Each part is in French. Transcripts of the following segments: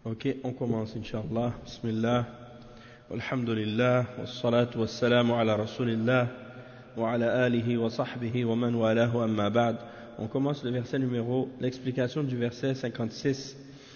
Ok, on commence, Inch'Allah. Bismillah. Alhamdulillah. Wassalatu wassalamu ala Rasulillah. Wa ala alihi wa sahbihi wa man walahu amma ba'd. On commence l'explication du verset 56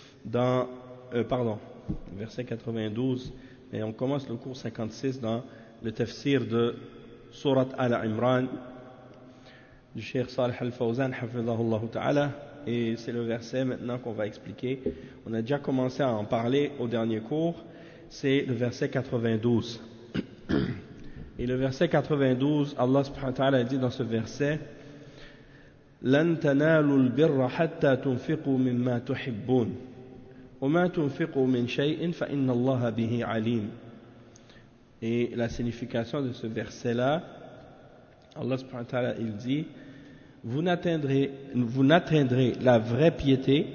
verset 92. Et on commence le cours 56 dans le tafsir de Surat Al-Imran du Cheikh Salih Al-Fawzan, hafidhahullah ta'ala. Et c'est le verset maintenant qu'on va expliquer. On a déjà commencé à en parler au dernier cours. C'est le verset 92. Et le verset 92, Allah subhanahu wa ta'ala dit dans ce verset: لَن تَنَالُوا الْبِرَّ حَتَّى تُنْفِقُوا مِمَّا تُحِبُّونَ وَمَا تُنْفِقُوا مِنْ شَيْءٍ فَإِنَّ اللَّهَ بِهِ عَلِيمٌ. Et la signification de ce verset-là, Allah subhanahu wa ta'ala, il dit: vous n'atteindrez la vraie piété,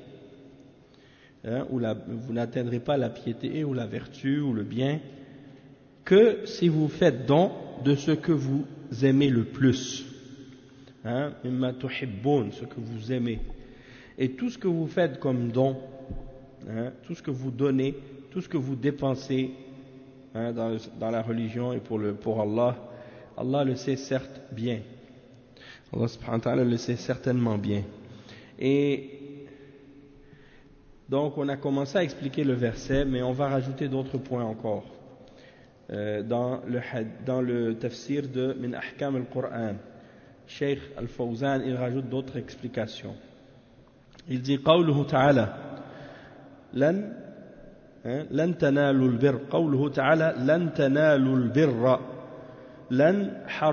vous n'atteindrez pas la piété ou la vertu ou le bien que si vous faites don de ce que vous aimez le plus, mimma tuhibbun, ce que vous aimez. Et tout ce que vous faites comme don, tout ce que vous donnez, tout ce que vous dépensez dans la religion et pour Allah, Allah le sait certes bien. Allah subhanahu wa ta'ala le sait certainement bien. Et donc on a commencé à expliquer le verset, mais on va rajouter d'autres points encore dans le tafsir de Min Ahkam al-Qur'an. Cheikh Al-Fawzan, il rajoute d'autres explications. Il dit: قوله تعالى لن تنالوا البر. قوله تعالى لن تنالوا البر. لن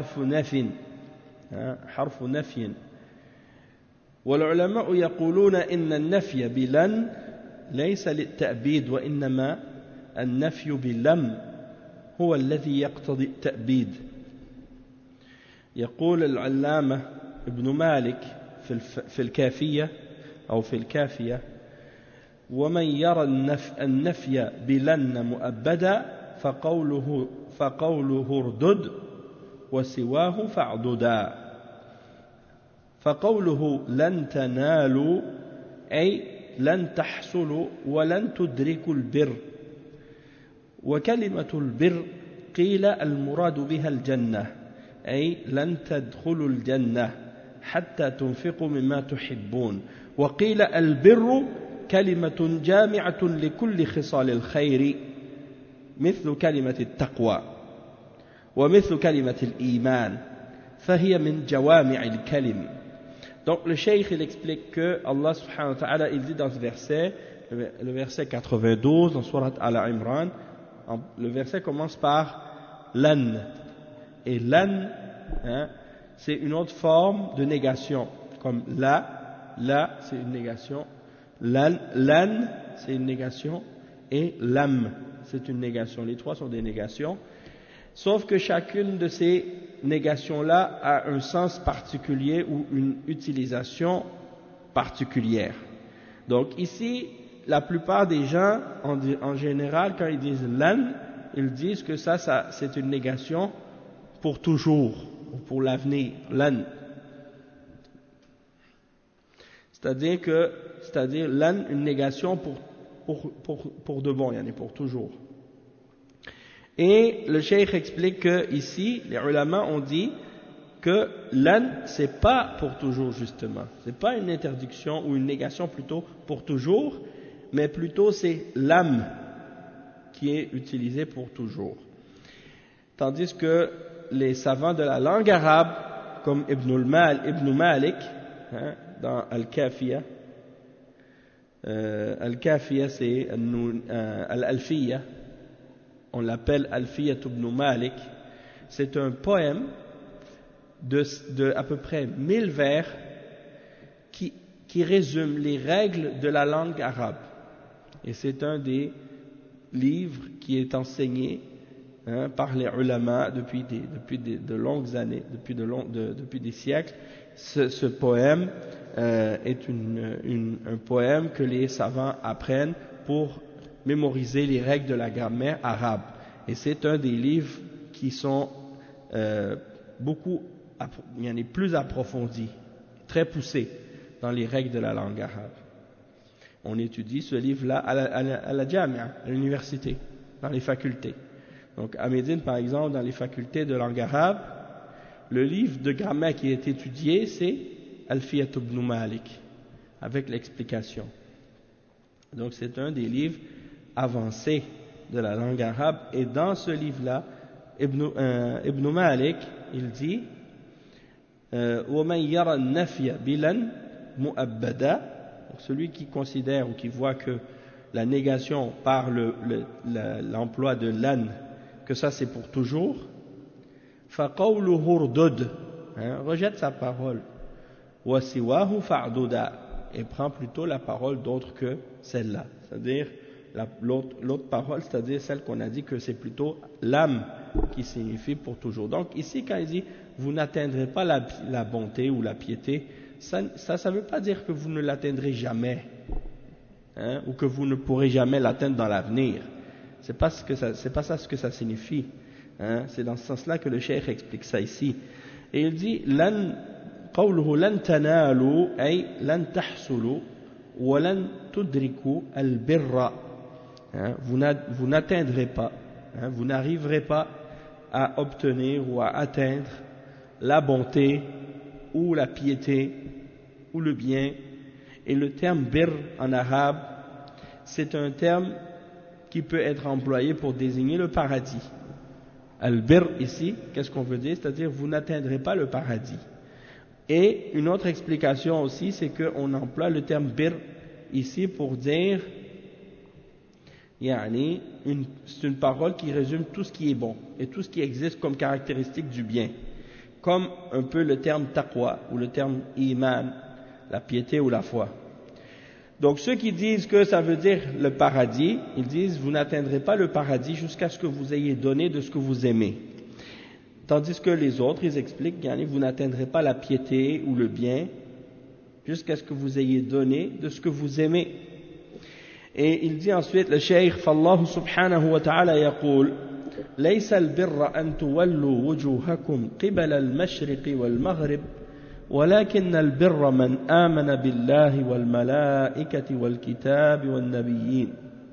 حرف نفي. والعلماء يقولون إن النفي بلن ليس للتأبيد، وإنما النفي بلم هو الذي يقتضي التأبيد. يقول العلامة ابن مالك في الكافية أو في الكافية: ومن يرى النفي بلن مؤبدا فقوله اردد وسواه فاعددا. فقوله لن تنالوا أي لن تحصلوا ولن تدركوا البر. وكلمة البر قيل المراد بها الجنة، أي لن تدخلوا الجنة حتى تنفقوا مما تحبون. وقيل البر كلمة جامعة لكل خصال الخير مثل كلمة التقوى ومثل كلمة الإيمان فهي من جوامع الكلم. Donc le cheikh il explique que Allah subhanahu wa ta'ala il dit dans ce verset, le verset 92 dans Surat Al-Imran, le verset commence par lan. Et lan, c'est une autre forme de négation, comme la c'est une négation, lan c'est une négation, et lam c'est une négation. Les trois sont des négations, sauf que chacune de ces négations-là a un sens particulier ou une utilisation particulière. Donc ici, la plupart des gens, en général, quand ils disent lan, ils disent que ça c'est une négation pour toujours, ou pour l'avenir, lan. C'est-à-dire lan, une négation pour de bon, pour toujours. Et le cheikh explique que ici, les ulama ont dit que lan, c'est pas pour toujours justement. C'est pas une interdiction ou une négation plutôt pour toujours, mais plutôt c'est lam qui est utilisé pour toujours. Tandis que les savants de la langue arabe, comme Ibn Malik, dans Al-Kafiya, Al-Kafiya c'est Al-Alfiya, on l'appelle Alfiyat ibn Malik. C'est un poème de à peu près 1000 vers qui résume les règles de la langue arabe. Et c'est un des livres qui est enseigné par les ulama depuis de longues années, depuis des siècles. Ce poème est un poème que les savants apprennent pour mémoriser les règles de la grammaire arabe. Et c'est un des livres qui sont plus approfondis, très poussés dans les règles de la langue arabe. On étudie ce livre-là à la Jamia, à l'université, dans les facultés. Donc à Médine, par exemple, dans les facultés de langue arabe, le livre de grammaire qui est étudié, c'est Alfiyat ibn Malik, avec l'explication. Donc c'est un des livres avancés de la langue arabe, et dans ce livre-là, Ibn Malik, il dit وَمَنْ يَرَى النَّفْيَ بِلًا مُؤَبَّدًا, celui qui considère ou qui voit que la négation par l'emploi de lan, que ça c'est pour toujours, فَقَوْلُهُ رُدُدْ, rejette sa parole, وَسِوَاهُ فَعْدُدًا, et prend plutôt la parole d'autre que celle-là, c'est-à-dire l'autre parole, c'est-à-dire celle qu'on a dit que c'est plutôt l'âme qui signifie pour toujours. Donc ici quand il dit vous n'atteindrez pas la bonté ou la piété, ça ne veut pas dire que vous ne l'atteindrez jamais, ou que vous ne pourrez jamais l'atteindre dans l'avenir. C'est pas ça ce que ça signifie. C'est dans ce sens-là que le cheikh explique ça ici. Et il dit قوله لن تنالوا أي لن تحصلوا ولن تدركوا البر. Vous n'atteindrez pas, vous n'arriverez pas à obtenir ou à atteindre la bonté ou la piété ou le bien. Et le terme bir en arabe, c'est un terme qui peut être employé pour désigner le paradis. Al-bir ici, qu'est-ce qu'on veut dire? C'est-à-dire vous n'atteindrez pas le paradis. Et une autre explication aussi, c'est qu'on emploie le terme bir ici pour dire c'est une parole qui résume tout ce qui est bon et tout ce qui existe comme caractéristique du bien, comme un peu le terme taqwa ou le terme iman, la piété ou la foi. Donc ceux qui disent que ça veut dire le paradis, ils disent vous n'atteindrez pas le paradis jusqu'à ce que vous ayez donné de ce que vous aimez. Tandis que les autres, ils expliquent vous n'atteindrez pas la piété ou le bien jusqu'à ce que vous ayez donné de ce que vous aimez. Et il dit ensuite, le cheikh, فالله سبحانه وتعالى يقول ليس البر أن تولوا وجوهكم قبل المشرق والمغرب ولكن البر من آمن بالله والملائكة والكتاب والنبيين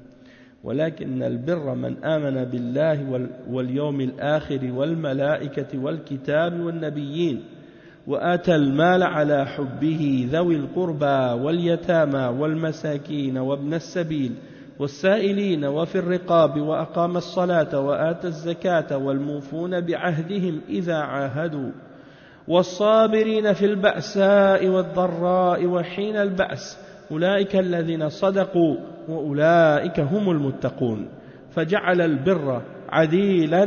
ولكن البر من آمن بالله واليوم الآخر والملائكة والكتاب والنبيين وآتى المال على حبه ذوي القربى واليتامى والمساكين وابن السبيل والسائلين وفي الرقاب وأقام الصلاة وآتى الزكاة والموفون بعهدهم إذا عاهدوا والصابرين في البأساء والضراء وحين البأس أولئك الذين صدقوا وأولئك هم المتقون فجعل البر عديلا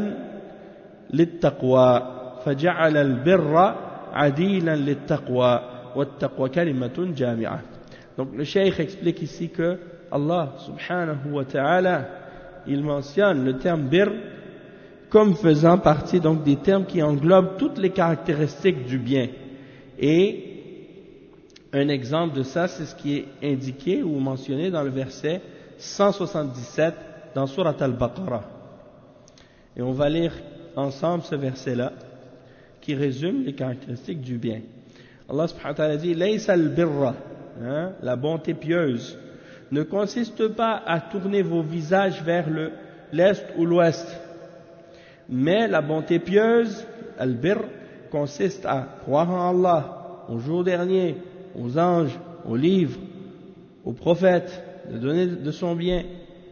للتقوى فجعل البر عديلا للتقوى والتقوى كلمة جامعة. Donc le cheikh explique ici que Allah subhanahu wa ta'ala il mentionne le terme bir comme faisant partie donc des termes qui englobent toutes les caractéristiques du bien. Et un exemple de ça, c'est ce qui est indiqué ou mentionné dans le verset 177 dans Surat Al-Baqarah. Et on va lire ensemble ce verset-là qui résume les caractéristiques du bien. Allah subhanahu wa ta'ala dit Laysa al-birra, la bonté pieuse, ne consiste pas à tourner vos visages vers l'est ou l'ouest, mais la bonté pieuse, al-birr, consiste à croire en Allah, au jour dernier, aux anges, aux livres, aux prophètes, de donner de son bien,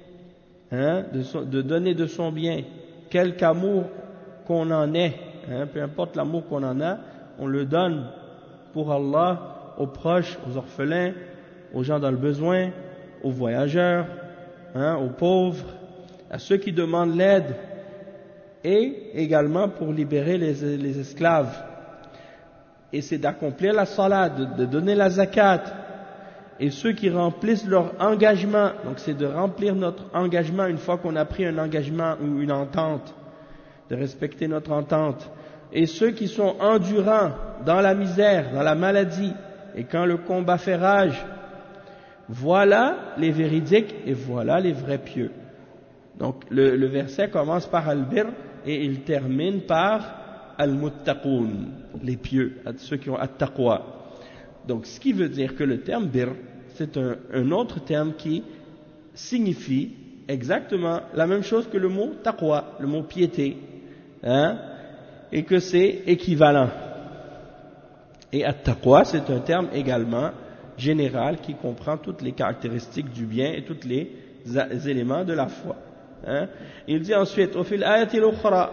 de donner de son bien, quelque amour qu'on en ait, peu importe l'amour qu'on en a, on le donne pour Allah, aux proches, aux orphelins, aux gens dans le besoin, aux voyageurs, aux pauvres, à ceux qui demandent l'aide, et également pour libérer les esclaves. Et c'est d'accomplir la salat, de donner la zakat, et ceux qui remplissent leur engagement, donc c'est de remplir notre engagement une fois qu'on a pris un engagement ou une entente, de respecter notre entente, et ceux qui sont endurants dans la misère, dans la maladie, et quand le combat fait rage, voilà les véridiques et voilà les vrais pieux. Donc le verset commence par al-bir et il termine par al-muttaqoun, les pieux, ceux qui ont at-taqwa. Donc ce qui veut dire que le terme bir, c'est un autre terme qui signifie exactement la même chose que le mot taqwa, le mot piété, hein, et que c'est équivalent. Et at-taqwa, c'est un terme également général qui comprend toutes les caractéristiques du bien et tous les éléments de la foi. Hein. Il dit ensuite, وفي الآية الأخرى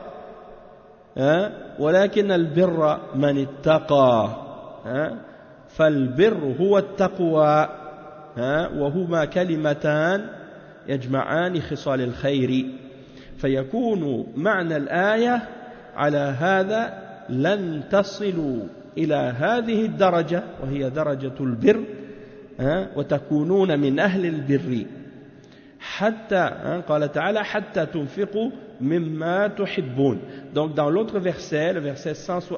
ولكن البر من اتقى فالبر هو التقوى وهما كلمتان يجمعان خصال الخير فيكون معنى الآية على هذا لن تصلوا إلى هذه الدرجة وهي درجة البر وتكونون من أهل البر حتى قال تعالى حتى تنفقوا مما تحبون. Donc dans l'autre verset, le verset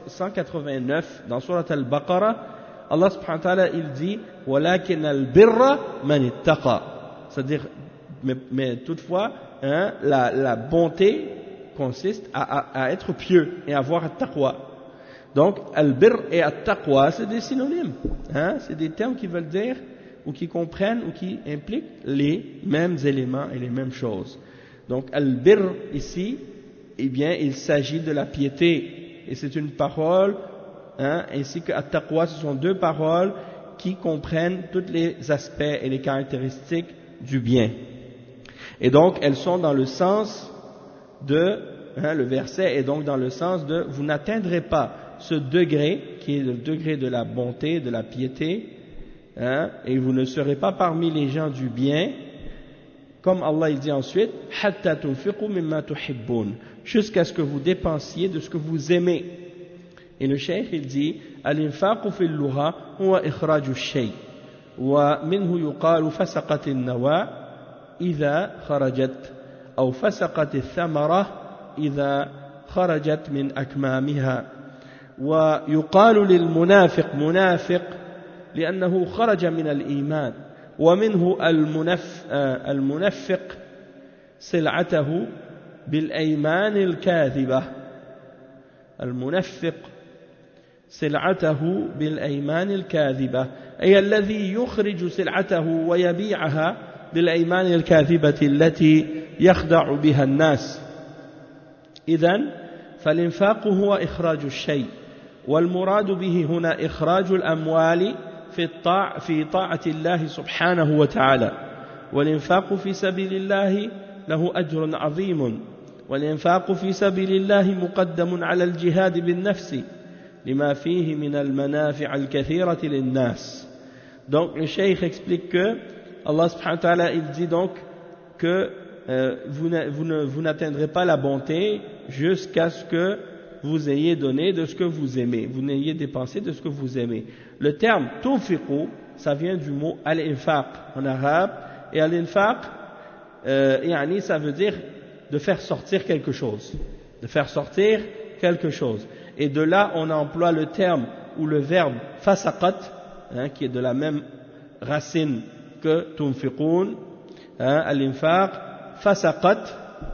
189 dans Surat Al-Baqarah, Allah subhanahu wa ta'ala il dit ولكن البر من اتقى, c'est-à-dire mais toutefois la bonté consiste à être pieux et à avoir at-taqwa. Donc al-birr et at-taqwa c'est des synonymes, c'est des termes qui veulent dire ou qui comprennent ou qui impliquent les mêmes éléments et les mêmes choses. Donc al-birr ici, eh bien il s'agit de la piété et c'est une parole, ainsi que at-taqwa, ce sont deux paroles qui comprennent tous les aspects et les caractéristiques du bien. Et donc elles sont dans le sens de, le verset est donc dans le sens de vous n'atteindrez pas ce degré qui est le degré de la bonté, de la piété, et vous ne serez pas parmi les gens du bien, comme Allah il dit ensuite, hatta tunfiqu mimma tuhibbun, jusqu'à ce que vous dépensiez de ce que vous aimez. Et le cheikh il dit, al-infaqu fil lugha huwa ikhraju ash-shay, wa minhu yuqalu fasaqat an-nawa idha kharajat, aw fasaqat ath-thamara idha kharajat min akmamiha, wa yuqalu lil-munafiq munafiq لأنه خرج من الإيمان ومنه المنفق سلعته بالأيمان الكاذبة المنفق سلعته بالأيمان الكاذبة أي الذي يخرج سلعته ويبيعها بالأيمان الكاذبة التي يخدع بها الناس. إذن فالإنفاق هو إخراج الشيء والمراد به هنا إخراج الأموال في طاعة الله سبحانه وتعالى والإنفاق في سبيل الله له أجر عظيم والإنفاق في سبيل الله مقدم على الجهاد بالنفس لما فيه من المنافع الكثيرة للناس. Donc le cheikh explique que Allah subhanahu wa ta'ala il dit donc que vous n'atteindrez pas la bonté jusqu'à ce que vous ayez donné de ce que vous aimez, vous n'ayez dépensé de ce que vous aimez. Le terme tunfiqu, ça vient du mot al-infaq en arabe, et al-infaq, ça veut dire de faire sortir quelque chose, de faire sortir quelque chose. Et de là, on emploie le terme ou le verbe fasaqat, qui est de la même racine que tunfiqun, al-infaq, fasaqat,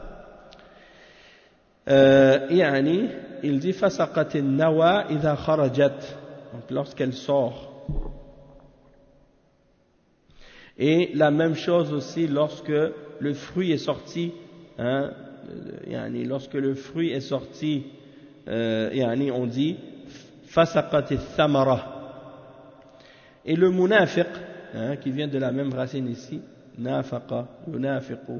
il dit fasaqat an-nawa idha kharajat, donc lorsqu'elle sort. Et la même chose aussi lorsque le fruit est sorti, lorsque le fruit est sorti, on dit fasaqat ath-thamara. Et le munafiq, qui vient de la même racine ici, nafaqa, yunafiqu,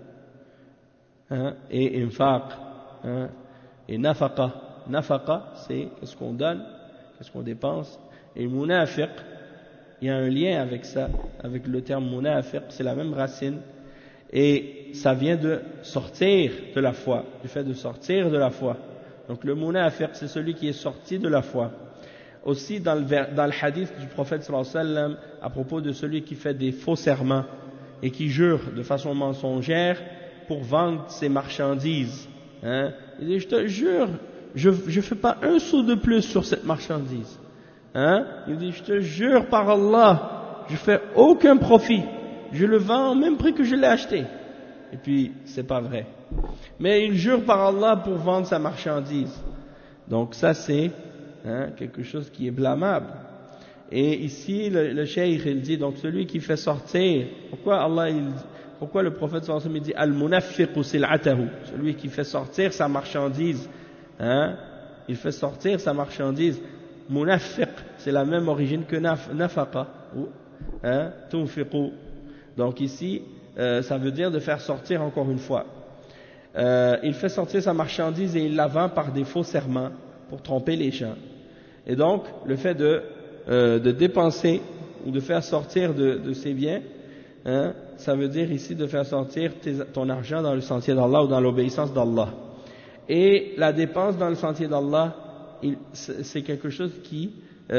et infaq, et nafaqa, c'est ce qu'on donne, qu'est-ce qu'on dépense, et munafiq, il y a un lien avec ça, avec le terme munafiq, c'est la même racine, et ça vient de sortir de la foi, du fait de sortir de la foi. Donc le munafiq, c'est celui qui est sorti de la foi. Aussi dans le hadith du prophète sallallahu alayhi wa sallam, à propos de celui qui fait des faux serments et qui jure de façon mensongère pour vendre ses marchandises, il dit, je te jure, je ne fais pas un sou de plus sur cette marchandise. Il dit, je te jure par Allah, je fais aucun profit. Je le vends au même prix que je l'ai acheté. Et puis, c'est pas vrai. Mais il jure par Allah pour vendre sa marchandise. Donc ça, c'est quelque chose qui est blâmable. Et ici, le cheikh, il dit, donc celui qui fait sortir, pourquoi le prophète sallallahu alayhi wa sallam dit al-munafiqu sil'atahu, celui qui fait sortir sa marchandise, hein, il fait sortir sa marchandise. Munafiq, c'est la même origine que nafaqa, hein, tunfiqu. Donc ici, ça veut dire de faire sortir encore une fois. Il fait sortir sa marchandise et il la vend par des faux serments pour tromper les gens. Et donc, le fait de dépenser ou de faire sortir de ses biens, hein, ça veut dire ici de faire sortir ton argent dans le sentier d'Allah ou dans l'obéissance d'Allah. Et la dépense dans le sentier d'Allah, c'est quelque chose qui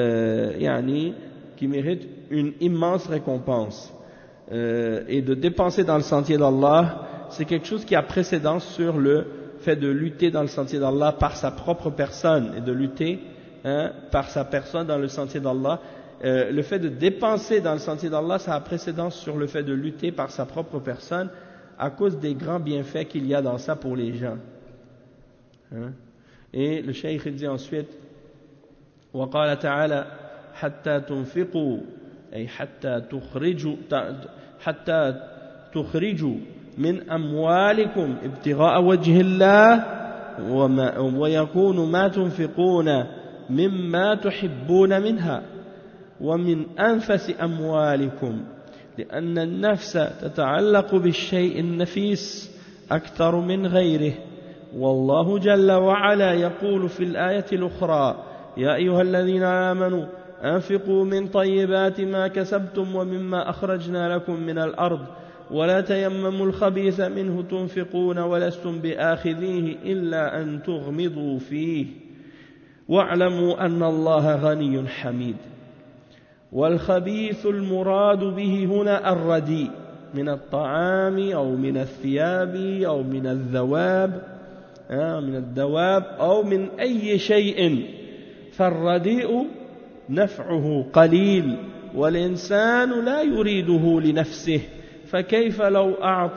mérite une immense récompense. Et de dépenser dans le sentier d'Allah, c'est quelque chose qui a précédence sur le fait de lutter dans le sentier d'Allah par sa propre personne et de lutter, hein, par sa personne dans le sentier d'Allah. Le fait de dépenser dans le sentier d'Allah, ça a précédence sur le fait de lutter par sa propre personne à cause des grands bienfaits qu'il y a dans ça pour les gens. Hein? Et le cheikh dit ensuite وقال تعالى حتى تنفقوا أي حتى تخرجوا من أموالكم ابتغاء وجه الله ويكون ما تنفقون مما تحبون منها ومن أنفس أموالكم لأن النفس تتعلق بالشيء النفيس أكثر من غيره والله جل وعلا يقول في الآية الأخرى يا أيها الذين آمنوا أنفقوا من طيبات ما كسبتم ومما أخرجنا لكم من الأرض ولا تيمموا الخبيث منه تنفقون ولستم بآخذيه إلا أن تغمضوا فيه واعلموا أن الله غني حميد. والخبيث المراد به هنا الرديء من الطعام أو من الثياب أو من الدواب أو من أي شيء، فالرديء نفعه قليل والإنسان لا يريده لنفسه، فكيف لو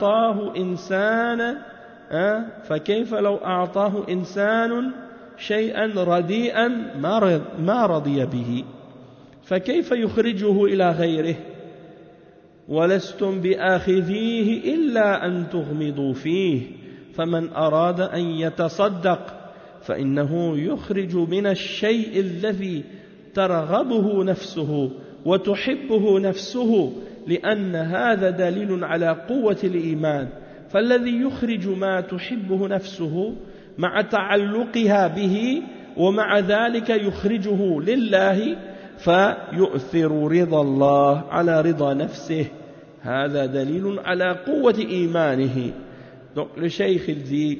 أعطاه إنسان شيئا رديئا ما رضي به، فكيف يخرجه إلى غيره؟ ولستم بآخذيه إلا أن تغمضوا فيه، فمن أراد أن يتصدق فإنه يخرج من الشيء الذي ترغبه نفسه وتحبه نفسه، لأن هذا دليل على قوة الإيمان، فالذي يخرج ما تحبه نفسه مع تعلقها به ومع ذلك يخرجه لله فيؤثر رضا الله على رضا نفسه، هذا دليل على قوة إيمانه. Donc le cheikh il dit,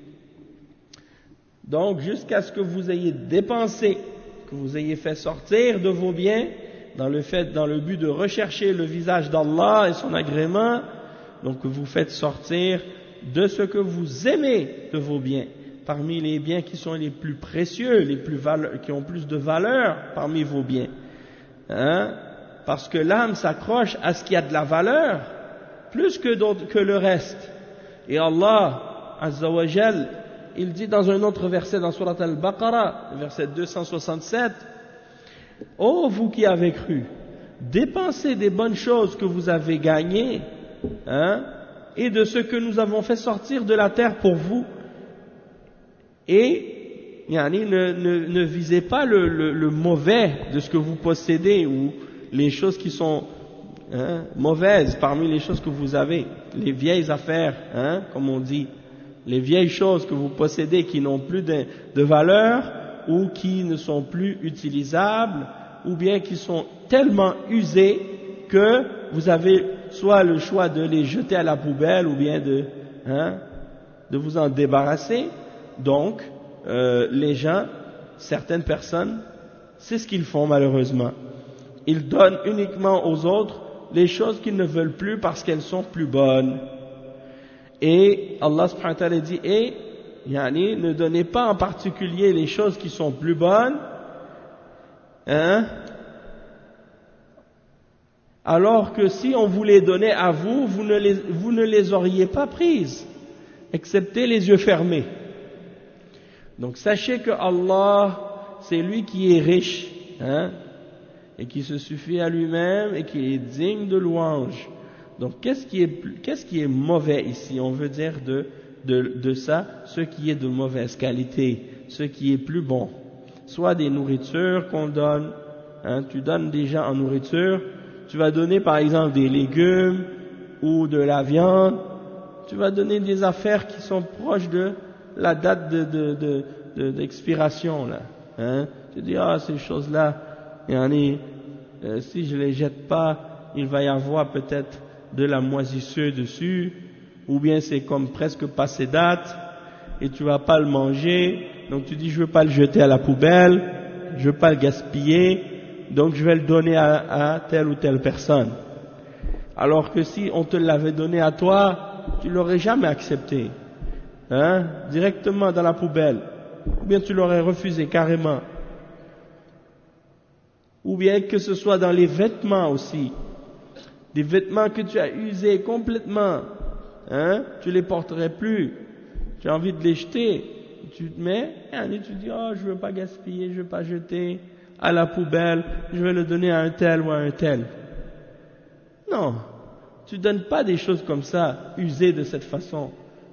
donc jusqu'à ce que vous ayez dépensé, que vous ayez fait sortir de vos biens dans le but de rechercher le visage d'Allah et son agrément, donc que vous faites sortir de ce que vous aimez de vos biens, parmi les biens qui sont les plus précieux, qui ont plus de valeur parmi vos biens, hein? Parce que l'âme s'accroche à ce qui a de la valeur plus que le reste. Et Allah Azza wa Jal, il dit dans un autre verset dans Surat Al-Baqarah, verset 267, ô vous qui avez cru, dépensez des bonnes choses que vous avez gagnées, hein, et de ce que nous avons fait sortir de la terre pour vous, et ne visez pas le mauvais de ce que vous possédez ou les choses qui sont, hein, mauvaises parmi les choses que vous avez, les vieilles affaires, hein, comme on dit, les vieilles choses que vous possédez qui n'ont plus de valeur ou qui ne sont plus utilisables ou bien qui sont tellement usées que vous avez soit le choix de les jeter à la poubelle ou bien de vous en débarrasser. Donc les gens, certaines personnes, c'est ce qu'ils font malheureusement. Ils donnent uniquement aux autres les choses qu'ils ne veulent plus parce qu'elles sont plus bonnes. Et Allah subhanahu wa ta'ala dit, ne donnez pas en particulier les choses qui sont plus bonnes, hein, alors que si on vous les donnait à vous, vous ne les auriez pas prises, excepté les yeux fermés. Donc sachez que Allah, c'est lui qui est riche, hein, et qui se suffit à lui-même et qui est digne de louange. Donc qu'est-ce qui est mauvais ici? On veut dire de ça ce qui est de mauvaise qualité, ce qui est plus bon. Soit des nourritures qu'on donne, tu donnes des gens en nourriture, tu vas donner par exemple des légumes ou de la viande, tu vas donner des affaires qui sont proches de la date d'expiration là. Tu dis ces choses-là, si je les jette pas, il va y avoir peut-être de la moisissure dessus, ou bien c'est comme presque passé date et tu vas pas le manger, donc tu dis je veux pas le jeter à la poubelle, je veux pas le gaspiller, donc je vais le donner à telle ou telle personne. Alors que si on te l'avait donné à toi, tu l'aurais jamais accepté, directement dans la poubelle, ou bien tu l'aurais refusé carrément. Ou bien que ce soit dans les vêtements aussi, des vêtements que tu as usés complètement, tu les porterais plus, tu as envie de les jeter, tu te mets, et tu dis je veux pas gaspiller, je veux pas jeter à la poubelle, je vais le donner à un tel ou à un tel. Non, tu donnes pas des choses comme ça, usées de cette façon.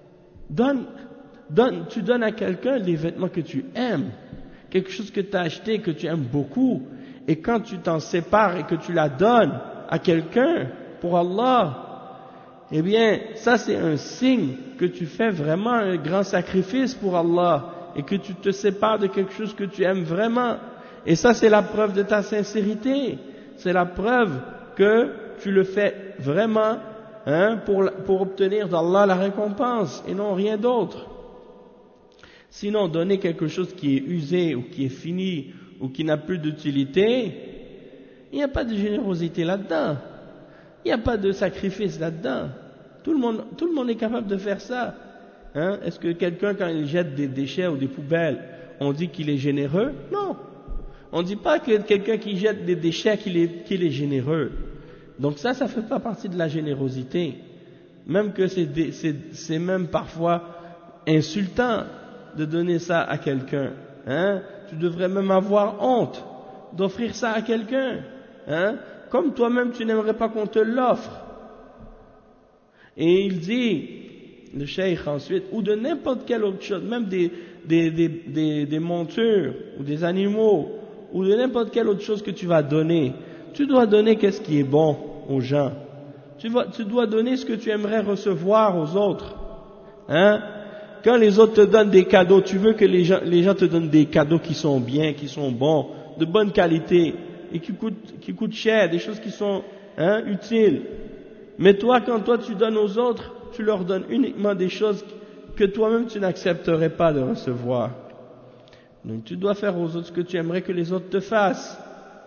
Tu donnes à quelqu'un les vêtements que tu aimes, quelque chose que tu as acheté, que tu aimes beaucoup, et quand tu t'en sépares et que tu la donnes à quelqu'un pour Allah, eh bien, ça c'est un signe que tu fais vraiment un grand sacrifice pour Allah et que tu te sépares de quelque chose que tu aimes vraiment. Et ça c'est la preuve de ta sincérité, c'est la preuve que tu le fais vraiment pour obtenir d'Allah la récompense et non rien d'autre. Sinon, donner quelque chose qui est usé ou qui est fini ou qui n'a plus d'utilité, il n'y a pas de générosité là-dedans, il n'y a pas de sacrifice là-dedans. Tout le monde est capable de faire ça. Est-ce que quelqu'un, quand il jette des déchets ou des poubelles, on dit qu'il est généreux? Non. On ne dit pas que quelqu'un qui jette des déchets qu'il est généreux. Donc ça fait pas partie de la générosité. Même que c'est même parfois insultant de donner ça à quelqu'un. Tu devrais même avoir honte d'offrir ça à quelqu'un. Comme toi-même tu n'aimerais pas qu'on te l'offre. Et il dit, le cheikh ensuite, ou de n'importe quelle autre chose, même des montures, ou des animaux, ou de n'importe quelle autre chose que tu vas donner, tu dois donner qu'est-ce qui est bon aux gens. Tu dois donner ce que tu aimerais recevoir aux autres. Quand les autres te donnent des cadeaux, tu veux que les gens te donnent des cadeaux qui sont bien, qui sont bons, de bonne qualité, et qui coûtent cher, des choses qui sont utiles. Mais toi, quand tu donnes aux autres, tu leur donnes uniquement des choses que toi-même tu n'accepterais pas de recevoir. Donc tu dois faire aux autres ce que tu aimerais que les autres te fassent.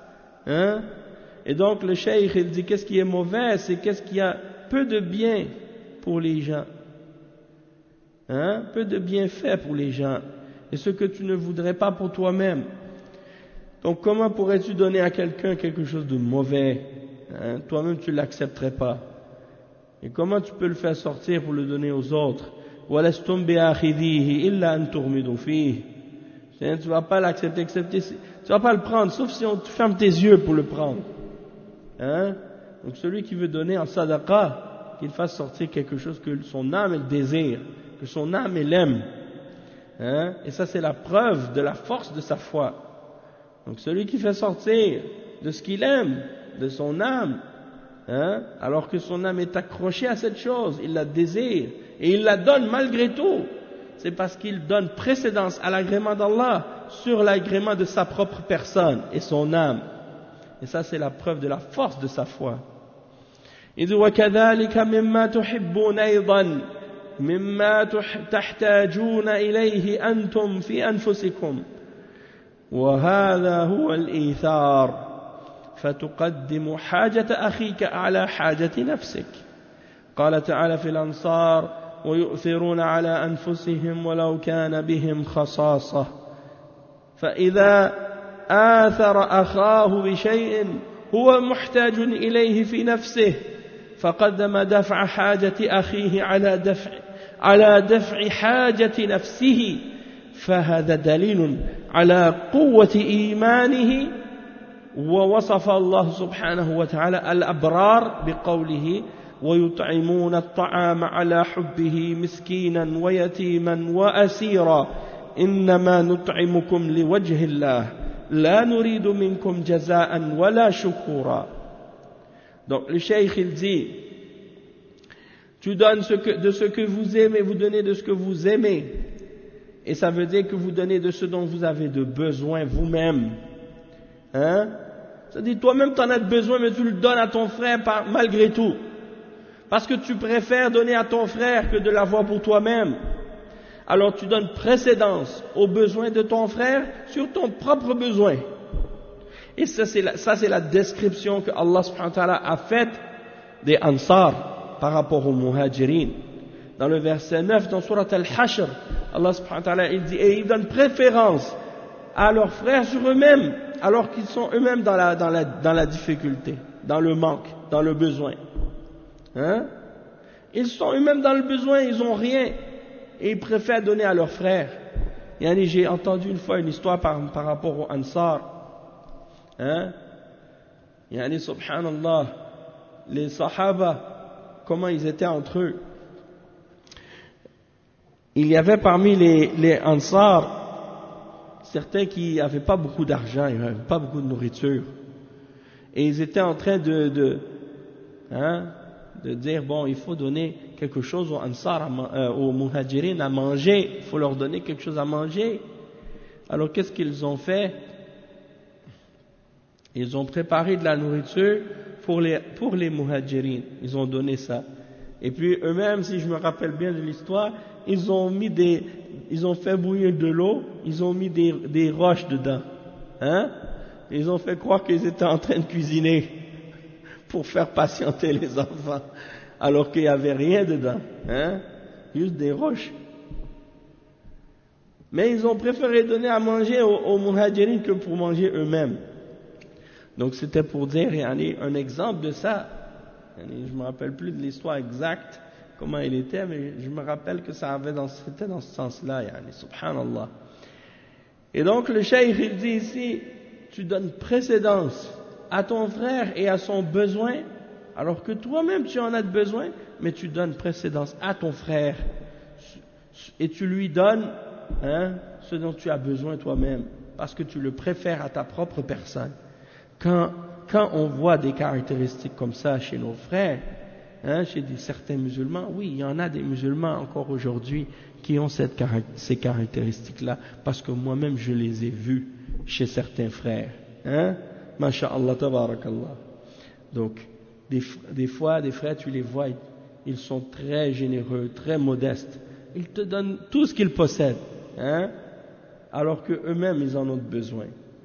Et donc le cheikh il dit qu'est-ce qui est mauvais, c'est qu'est-ce qui a peu de bien pour les gens. Peu de bienfaits pour les gens. Et ce que tu ne voudrais pas pour toi-même. Donc comment pourrais-tu donner à quelqu'un quelque chose de mauvais? Toi-même tu ne l'accepterais pas. Et comment tu peux le faire sortir pour le donner aux autres? وَلَسْتُمْ بِآخِذِيهِ إِلَّا أَن تُغْمِضُوا فِيهِ. Tu vas pas l'accepter, tu vas pas le prendre, sauf si on te ferme tes yeux pour le prendre. Donc celui qui veut donner en sadaqa, qu'il fasse sortir quelque chose que son âme elle désire, que son âme elle aime. Et ça c'est la preuve de la force de sa foi. Donc celui qui fait sortir de ce qu'il aime, de son âme, alors que son âme est accrochée à cette chose, il la désire et il la donne malgré tout, c'est parce qu'il donne précédence à l'agrément d'Allah sur l'agrément de sa propre personne et son âme. Et ça c'est la preuve de la force de sa foi. إذ وكذلك مما تحبون أيضا مما تحتاجون إليه أنتم في أنفسكم وهذا هو الإيثار فتقدم حاجة أخيك على حاجة نفسك. قال تعالى في الأنصار ويؤثرون على أنفسهم ولو كان بهم خصاصة فإذا آثر أخاه بشيء هو محتاج إليه في نفسه فقدم دفع حاجة أخيه على دفع حاجة نفسه فهذا دليل على قوة إيمانه ووصف الله سبحانه وتعالى الأبرار بقوله ويطعمون الطعام على حبه مسكينا ويتيما وأسيرا إنما نطعمكم لوجه الله لا نريد منكم جزاء ولا شكورا. Donc le cheikh il dit, tu donnes de ce que vous aimez, vous donnez de ce que vous aimez, et ça veut dire que vous donnez de ce dont vous avez de besoin vous-même, hein? Ça dit toi-même tu en as besoin, mais tu le donnes à ton frère malgré tout, parce que tu préfères donner à ton frère que de l'avoir pour toi-même. Alors tu donnes précédence aux besoins de ton frère sur ton propre besoin. Et ça c'est la description que Allah subhanahu wa ta'ala a faite des Ansar par rapport aux Muhajirin. Dans le verset 9 dans Surat Al-Hashr, Allah subhanahu wa ta'ala il dit, et ils donnent préférence à leurs frères sur eux-mêmes, alors qu'ils sont eux-mêmes dans la difficulté, dans le manque, dans le besoin. Hein? Ils sont eux-mêmes dans le besoin, ils n'ont rien, et ils préfèrent donner à leurs frères. J'ai entendu une fois une histoire par rapport aux Ansar. Hein? Subhanallah, les Sahaba, comment ils étaient entre eux. Il y avait parmi les Ansar certains qui n'avaient pas beaucoup d'argent, ils n'avaient pas beaucoup de nourriture, et ils étaient en train de dire bon, il faut donner quelque chose aux Ansar, aux Muhajirin à manger, il faut leur donner quelque chose à manger. Alors qu'est-ce qu'ils ont fait? Ils ont préparé de la nourriture pour les Muhajirin, ils ont donné ça. Et puis eux-mêmes, si je me rappelle bien de l'histoire, ils ont fait bouillir de l'eau, ils ont mis des roches dedans. Hein? Ils ont fait croire qu'ils étaient en train de cuisiner pour faire patienter les enfants, alors qu'il n'y avait rien dedans. Hein? Juste des roches. Mais ils ont préféré donner à manger aux Muhajirin que pour manger eux-mêmes. Donc c'était pour dire, il y a un exemple de ça. Je ne me rappelle plus de l'histoire exacte, comment il était, mais je me rappelle que c'était dans ce sens-là, subhanallah. Et donc le cheikh il dit ici, tu donnes précédence à ton frère et à son besoin, alors que toi-même tu en as de besoin, mais tu donnes précédence à ton frère, et tu lui donnes ce dont tu as besoin toi-même, parce que tu le préfères à ta propre personne. Quand on voit des caractéristiques comme ça chez nos frères, chez certains musulmans, oui, il y en a des musulmans encore aujourd'hui qui ont ces caractéristiques-là, parce que moi-même je les ai vus chez certains frères. Masha'Allah, tabarakallah. Donc, des fois, des frères, tu les vois, ils sont très généreux, très modestes. Ils te donnent tout ce qu'ils possèdent, alors qu'eux-mêmes, ils en ont besoin.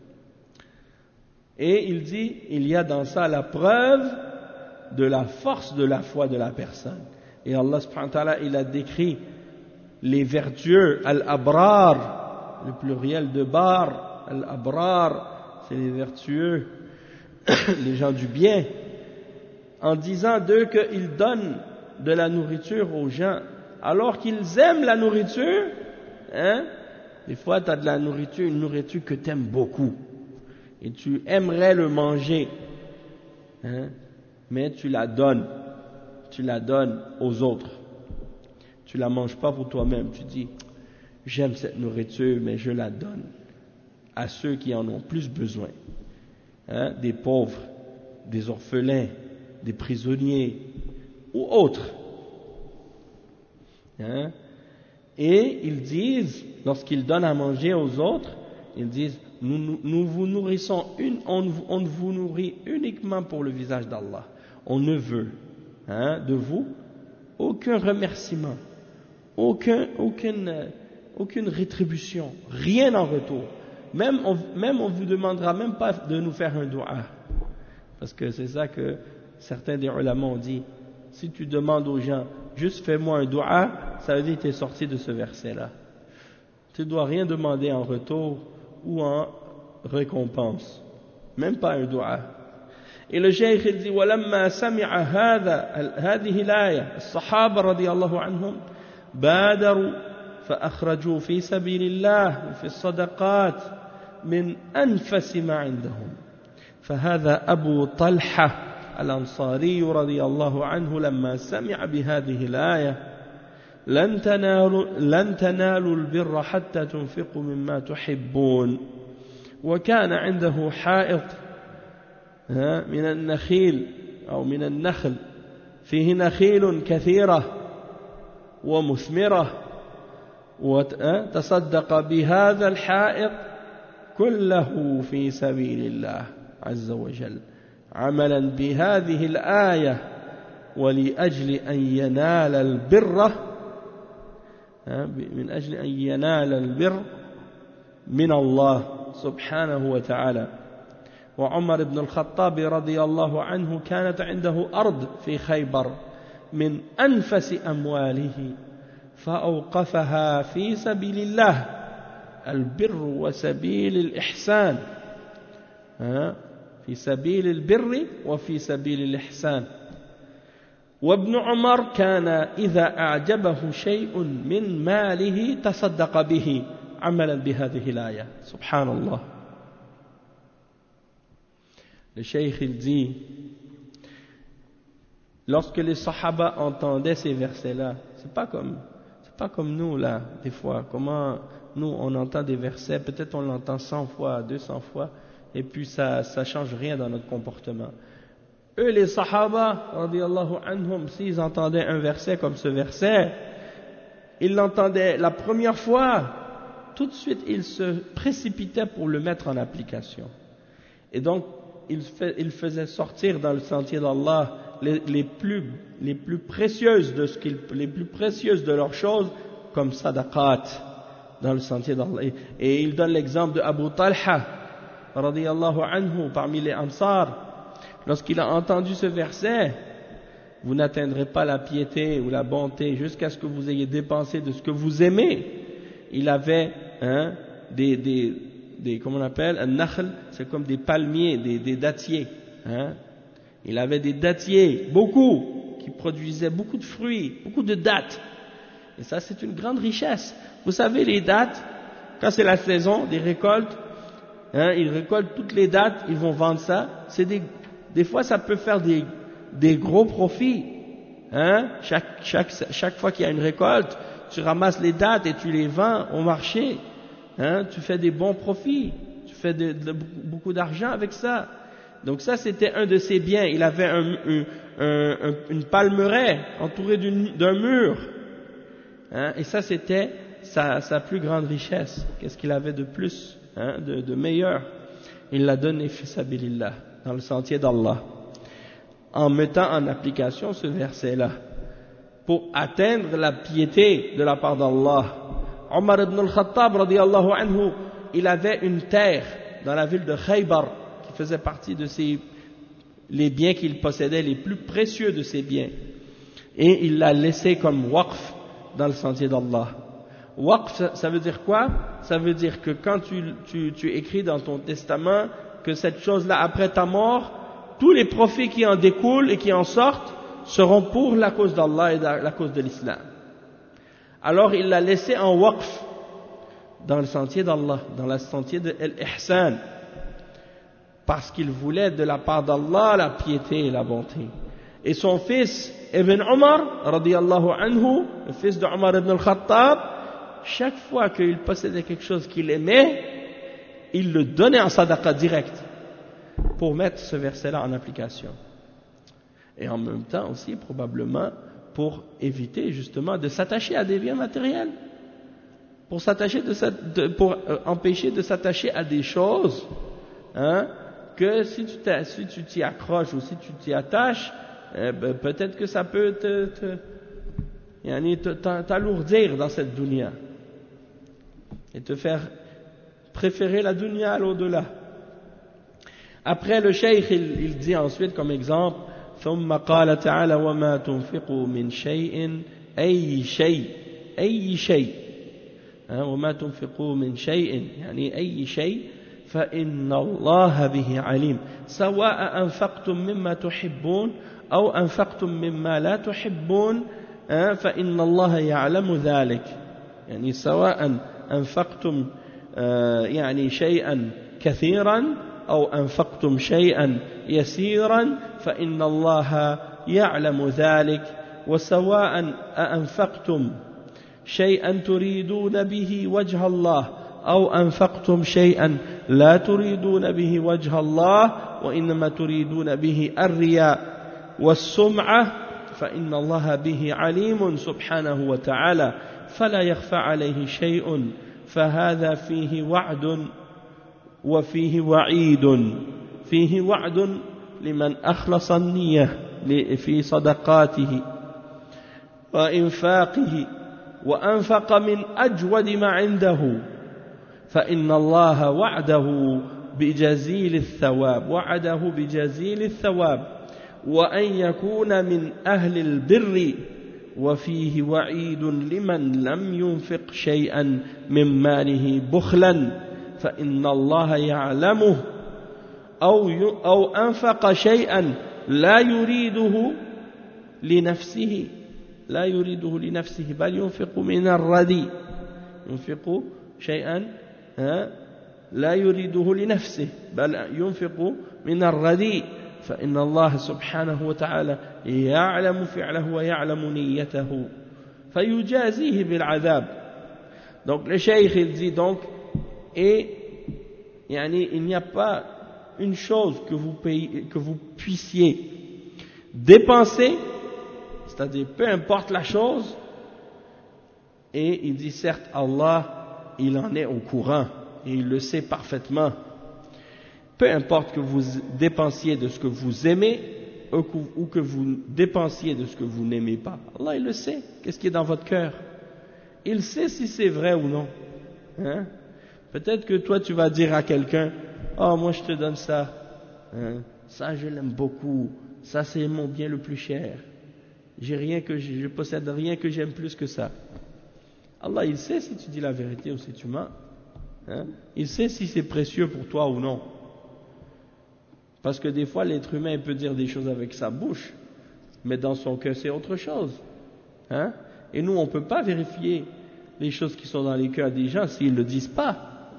Et il dit, il y a dans ça la preuve de la force de la foi de la personne. Et Allah subhanahu wa ta'ala, il a décrit les vertueux, al-abrar, le pluriel de bar, al-abrar, c'est les vertueux, les gens du bien, en disant d'eux qu'ils donnent de la nourriture aux gens, alors qu'ils aiment la nourriture. Des fois, tu as de la nourriture, une nourriture que tu aimes beaucoup, et tu aimerais le manger, mais tu la donnes aux autres. Tu la manges pas pour toi-même. Tu dis, j'aime cette nourriture, mais je la donne à ceux qui en ont plus besoin. Des pauvres, des orphelins, des prisonniers ou autres. Et ils disent, lorsqu'ils donnent à manger aux autres, ils disent, nous vous nourrissons, on vous nourrit uniquement pour le visage d'Allah. On ne veut de vous aucun remerciement, aucune rétribution, rien en retour. Même on vous demandera même pas de nous faire un dua, parce que c'est ça que certains des ulama ont dit. Si tu demandes aux gens, juste fais-moi un dua, ça veut dire que tu es sorti de ce verset-là. Tu ne dois rien demander en retour ou en récompense, même pas un dua. Et le cheikh il dit ولما سمع هذه الآية الصحابة رضي الله عنهم بادروا فأخرجوا في سبيل الله وفي الصدقات من أنفس ما عندهم. فهذا أبو طلحة الأنصاري رضي الله عنه لما سمع بهذه الآية لن تنالوا البر حتى تنفقوا مما تحبون، وكان عنده حائط من النخيل أو من النخل فيه نخيل كثيرة ومثمرة، وتصدق بهذا الحائط كله في سبيل الله عز وجل عملا بهذه الآية ولأجل أن ينال البر، من أجل أن ينال البر من الله سبحانه وتعالى. وعمر بن الخطاب رضي الله عنه كانت عنده أرض في خيبر من أنفس أمواله فأوقفها في سبيل الله، البر وسبيل الإحسان، في سبيل البر وفي سبيل الإحسان. وابن عمر كان إذا أعجبه شيء من ماله تصدق به عملا بهذه الآية. سبحان الله. Le cheikh il dit, lorsque les sahaba entendaient ces versets-là, c'est pas comme nous là, des fois, comment nous on entend des versets, peut-être on l'entend 100 fois, 200 fois, et puis ça change rien dans notre comportement. Eux les sahaba, radiyallahu anhum, s'ils entendaient un verset comme ce verset, ils l'entendaient la première fois, tout de suite ils se précipitaient pour le mettre en application. Et donc il faisait sortir dans le sentier d'Allah les plus précieuses de leurs choses comme sadaqat dans le sentier d'Allah. Et il donne l'exemple de Abu Talha radiyallahu anhu parmi les Ansar. Lorsqu'il a entendu ce verset, vous n'atteindrez pas la piété ou la bonté jusqu'à ce que vous ayez dépensé de ce que vous aimez. Il avait comment on appelle, un nakhl, c'est comme des palmiers, des dattiers. Il avait des dattiers, beaucoup, qui produisaient beaucoup de fruits, beaucoup de dattes. Et ça, c'est une grande richesse. Vous savez, les dattes, quand c'est la saison des récoltes, ils récoltent toutes les dattes, ils vont vendre ça. Des fois, ça peut faire des gros profits. Chaque fois qu'il y a une récolte, tu ramasses les dattes et tu les vends au marché. Tu fais des bons profits, tu fais beaucoup d'argent avec ça. Donc ça, c'était un de ses biens. Il avait une palmeraie entourée d'un mur. Et ça, c'était sa plus grande richesse. Qu'est-ce qu'il avait de plus, de meilleur? Il l'a donné fi sabilillah, dans le sentier d'Allah, en mettant en application ce verset-là, pour atteindre la piété de la part d'Allah. Omar ibn al-Khattab radiyallahu anhu, il avait une terre dans la ville de Khaybar qui faisait partie de les biens qu'il possédait, les plus précieux de ses biens, et il l'a laissé comme waqf dans le sentier d'Allah. Waqf, ça veut dire quoi? Ça veut dire que quand tu écris dans ton testament que cette chose-là, après ta mort, tous les profits qui en découlent et qui en sortent seront pour la cause d'Allah et la cause de l'islam. Alors il l'a laissé en waqf dans le sentier d'Allah, dans le sentier de l'ihsan, parce qu'il voulait de la part d'Allah la piété et la bonté. Et son fils Ibn Omar radiyallahu anhu, le fils de Omar ibn al-Khattab, chaque fois qu'il possédait quelque chose qu'il aimait, il le donnait en sadaqa direct pour mettre ce verset-là en application. Et en même temps aussi probablement pour éviter justement de s'attacher à des biens matériels, pour empêcher de s'attacher à des choses que si tu t'y accroches ou si tu t'y attaches, peut-être que ça peut t'alourdir dans cette dunya et te faire préférer la dunya à l'au-delà. Après, le cheikh il dit ensuite comme exemple, ثم قال تعالى وما تنفقوا من شيء أي شيء وما تنفقوا من شيء يعني أي شيء فإن الله به عليم سواء أنفقتم مما تحبون أو أنفقتم مما لا تحبون فإن الله يعلم ذلك. يعني سواء أنفقتم يعني شيئا كثيرا أو أنفقتم شيئا يسيرا فإن الله يعلم ذلك وسواء أأنفقتم شيئا تريدون به وجه الله أو أنفقتم شيئا لا تريدون به وجه الله وإنما تريدون به الرياء والسمعة فإن الله به عليم سبحانه وتعالى فلا يخفى عليه شيء فهذا فيه وعد وفيه وعيد فيه وعد لمن أخلص النية في صدقاته وإنفاقه وأنفق من أجود ما عنده فإن الله وعده بجزيل الثواب وأن يكون من أهل البر وفيه وعيد لمن لم ينفق شيئا من ماله بخلا فإن الله يعلمه أو أنفق شيئا لا يريده لنفسه بل ينفق من الردي ينفق شيئا لا يريده لنفسه بل ينفق من الردي فإن الله سبحانه وتعالى يعلم فعله ويعلم نيته فيجازيه بالعذاب. Donc le cheikh il dit donc il n'y a pas une chose que vous puissiez dépenser, c'est-à-dire peu importe la chose, et il dit certes Allah il en est au courant et il le sait parfaitement. Peu importe que vous dépensiez de ce que vous aimez ou que vous dépensiez de ce que vous n'aimez pas, Allah il le sait, qu'est-ce qui est dans votre cœur, il sait si c'est vrai ou non. Peut-être que toi tu vas dire à quelqu'un oh moi je te donne ça, ça je l'aime beaucoup, ça c'est mon bien le plus cher, je possède rien que j'aime plus que ça. Allah il sait si tu dis la vérité ou si tu mens, il sait si c'est précieux pour toi ou non. Parce que des fois l'être humain peut dire des choses avec sa bouche, mais dans son cœur c'est autre chose. Et nous on ne peut pas vérifier les choses qui sont dans les cœurs des gens s'ils ne le disent pas.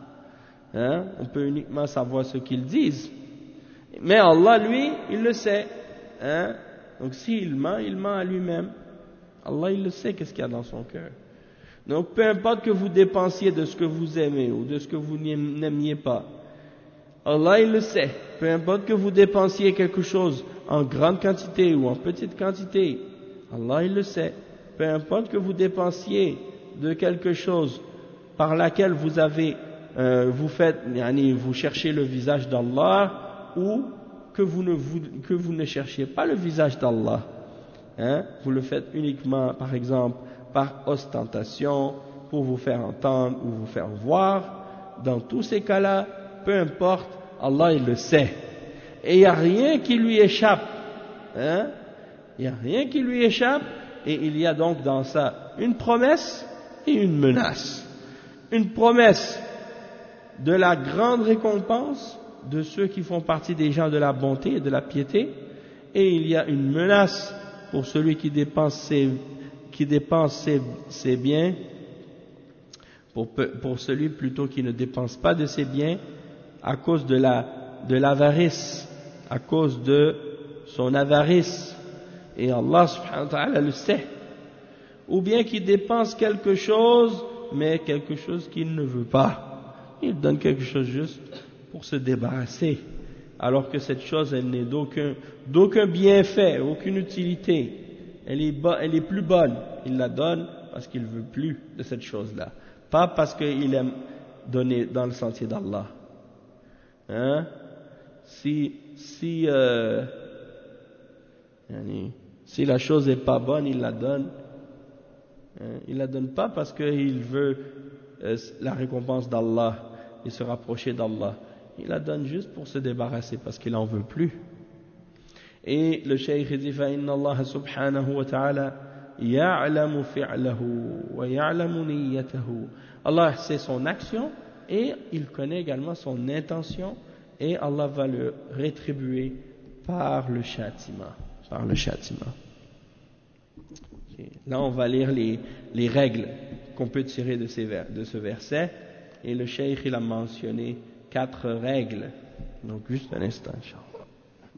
On peut uniquement savoir ce qu'ils disent. Mais Allah lui, il le sait. Donc s'il ment à lui-même. Allah il le sait qu'est-ce qu'il y a dans son cœur. Donc peu importe que vous dépensiez de ce que vous aimez ou de ce que vous n'aimiez pas, Allah il le sait. Peu importe que vous dépensiez quelque chose en grande quantité ou en petite quantité, Allah il le sait. Peu importe que vous dépensiez de quelque chose par laquelle vous avez vous cherchez le visage d'Allah ou que vous ne cherchiez pas le visage d'Allah, vous le faites uniquement par exemple par ostentation pour vous faire entendre ou vous faire voir, dans tous ces cas-là peu importe, Allah il le sait et il n'y a rien qui lui échappe, il n'y a rien qui lui échappe. Et il y a donc dans ça une promesse et une menace. Une promesse de la grande récompense de ceux qui font partie des gens de la bonté et de la piété, et il y a une menace pour celui qui dépense ses biens, pour celui plutôt qui ne dépense pas de ses biens à cause de l'avarice, à cause de son avarice. Et Allah subhanahu wa ta'ala le sait. Ou bien qu'il dépense quelque chose, mais quelque chose qu'il ne veut pas. Il donne quelque chose juste pour se débarrasser. Alors que cette chose, elle n'est d'aucun bienfait, aucune utilité. Elle est plus bonne. Il la donne parce qu'il ne veut plus de cette chose-là. Pas parce qu'il aime donner dans le sentier d'Allah. Si la chose n'est pas bonne, il la donne. Il la donne pas parce qu'il veut la récompense d'Allah et se rapprocher d'Allah. Il la donne juste pour se débarrasser parce qu'il n'en veut plus. Et le cheikh dit فَإِنَّ اللَّهَ سُبْحَانَهُ وَتَعَالَى يَعْلَمُ فِعْلَهُ وَيَعْلَمُ نِيَّتَهُ. Allah sait son action et il connaît également son intention et Allah va le rétribuer par le châtiment. Là on va lire les règles qu'on peut tirer de ce verset, et le cheikh il a mentionné 4 règles Donc juste un instant, Inch'Allah.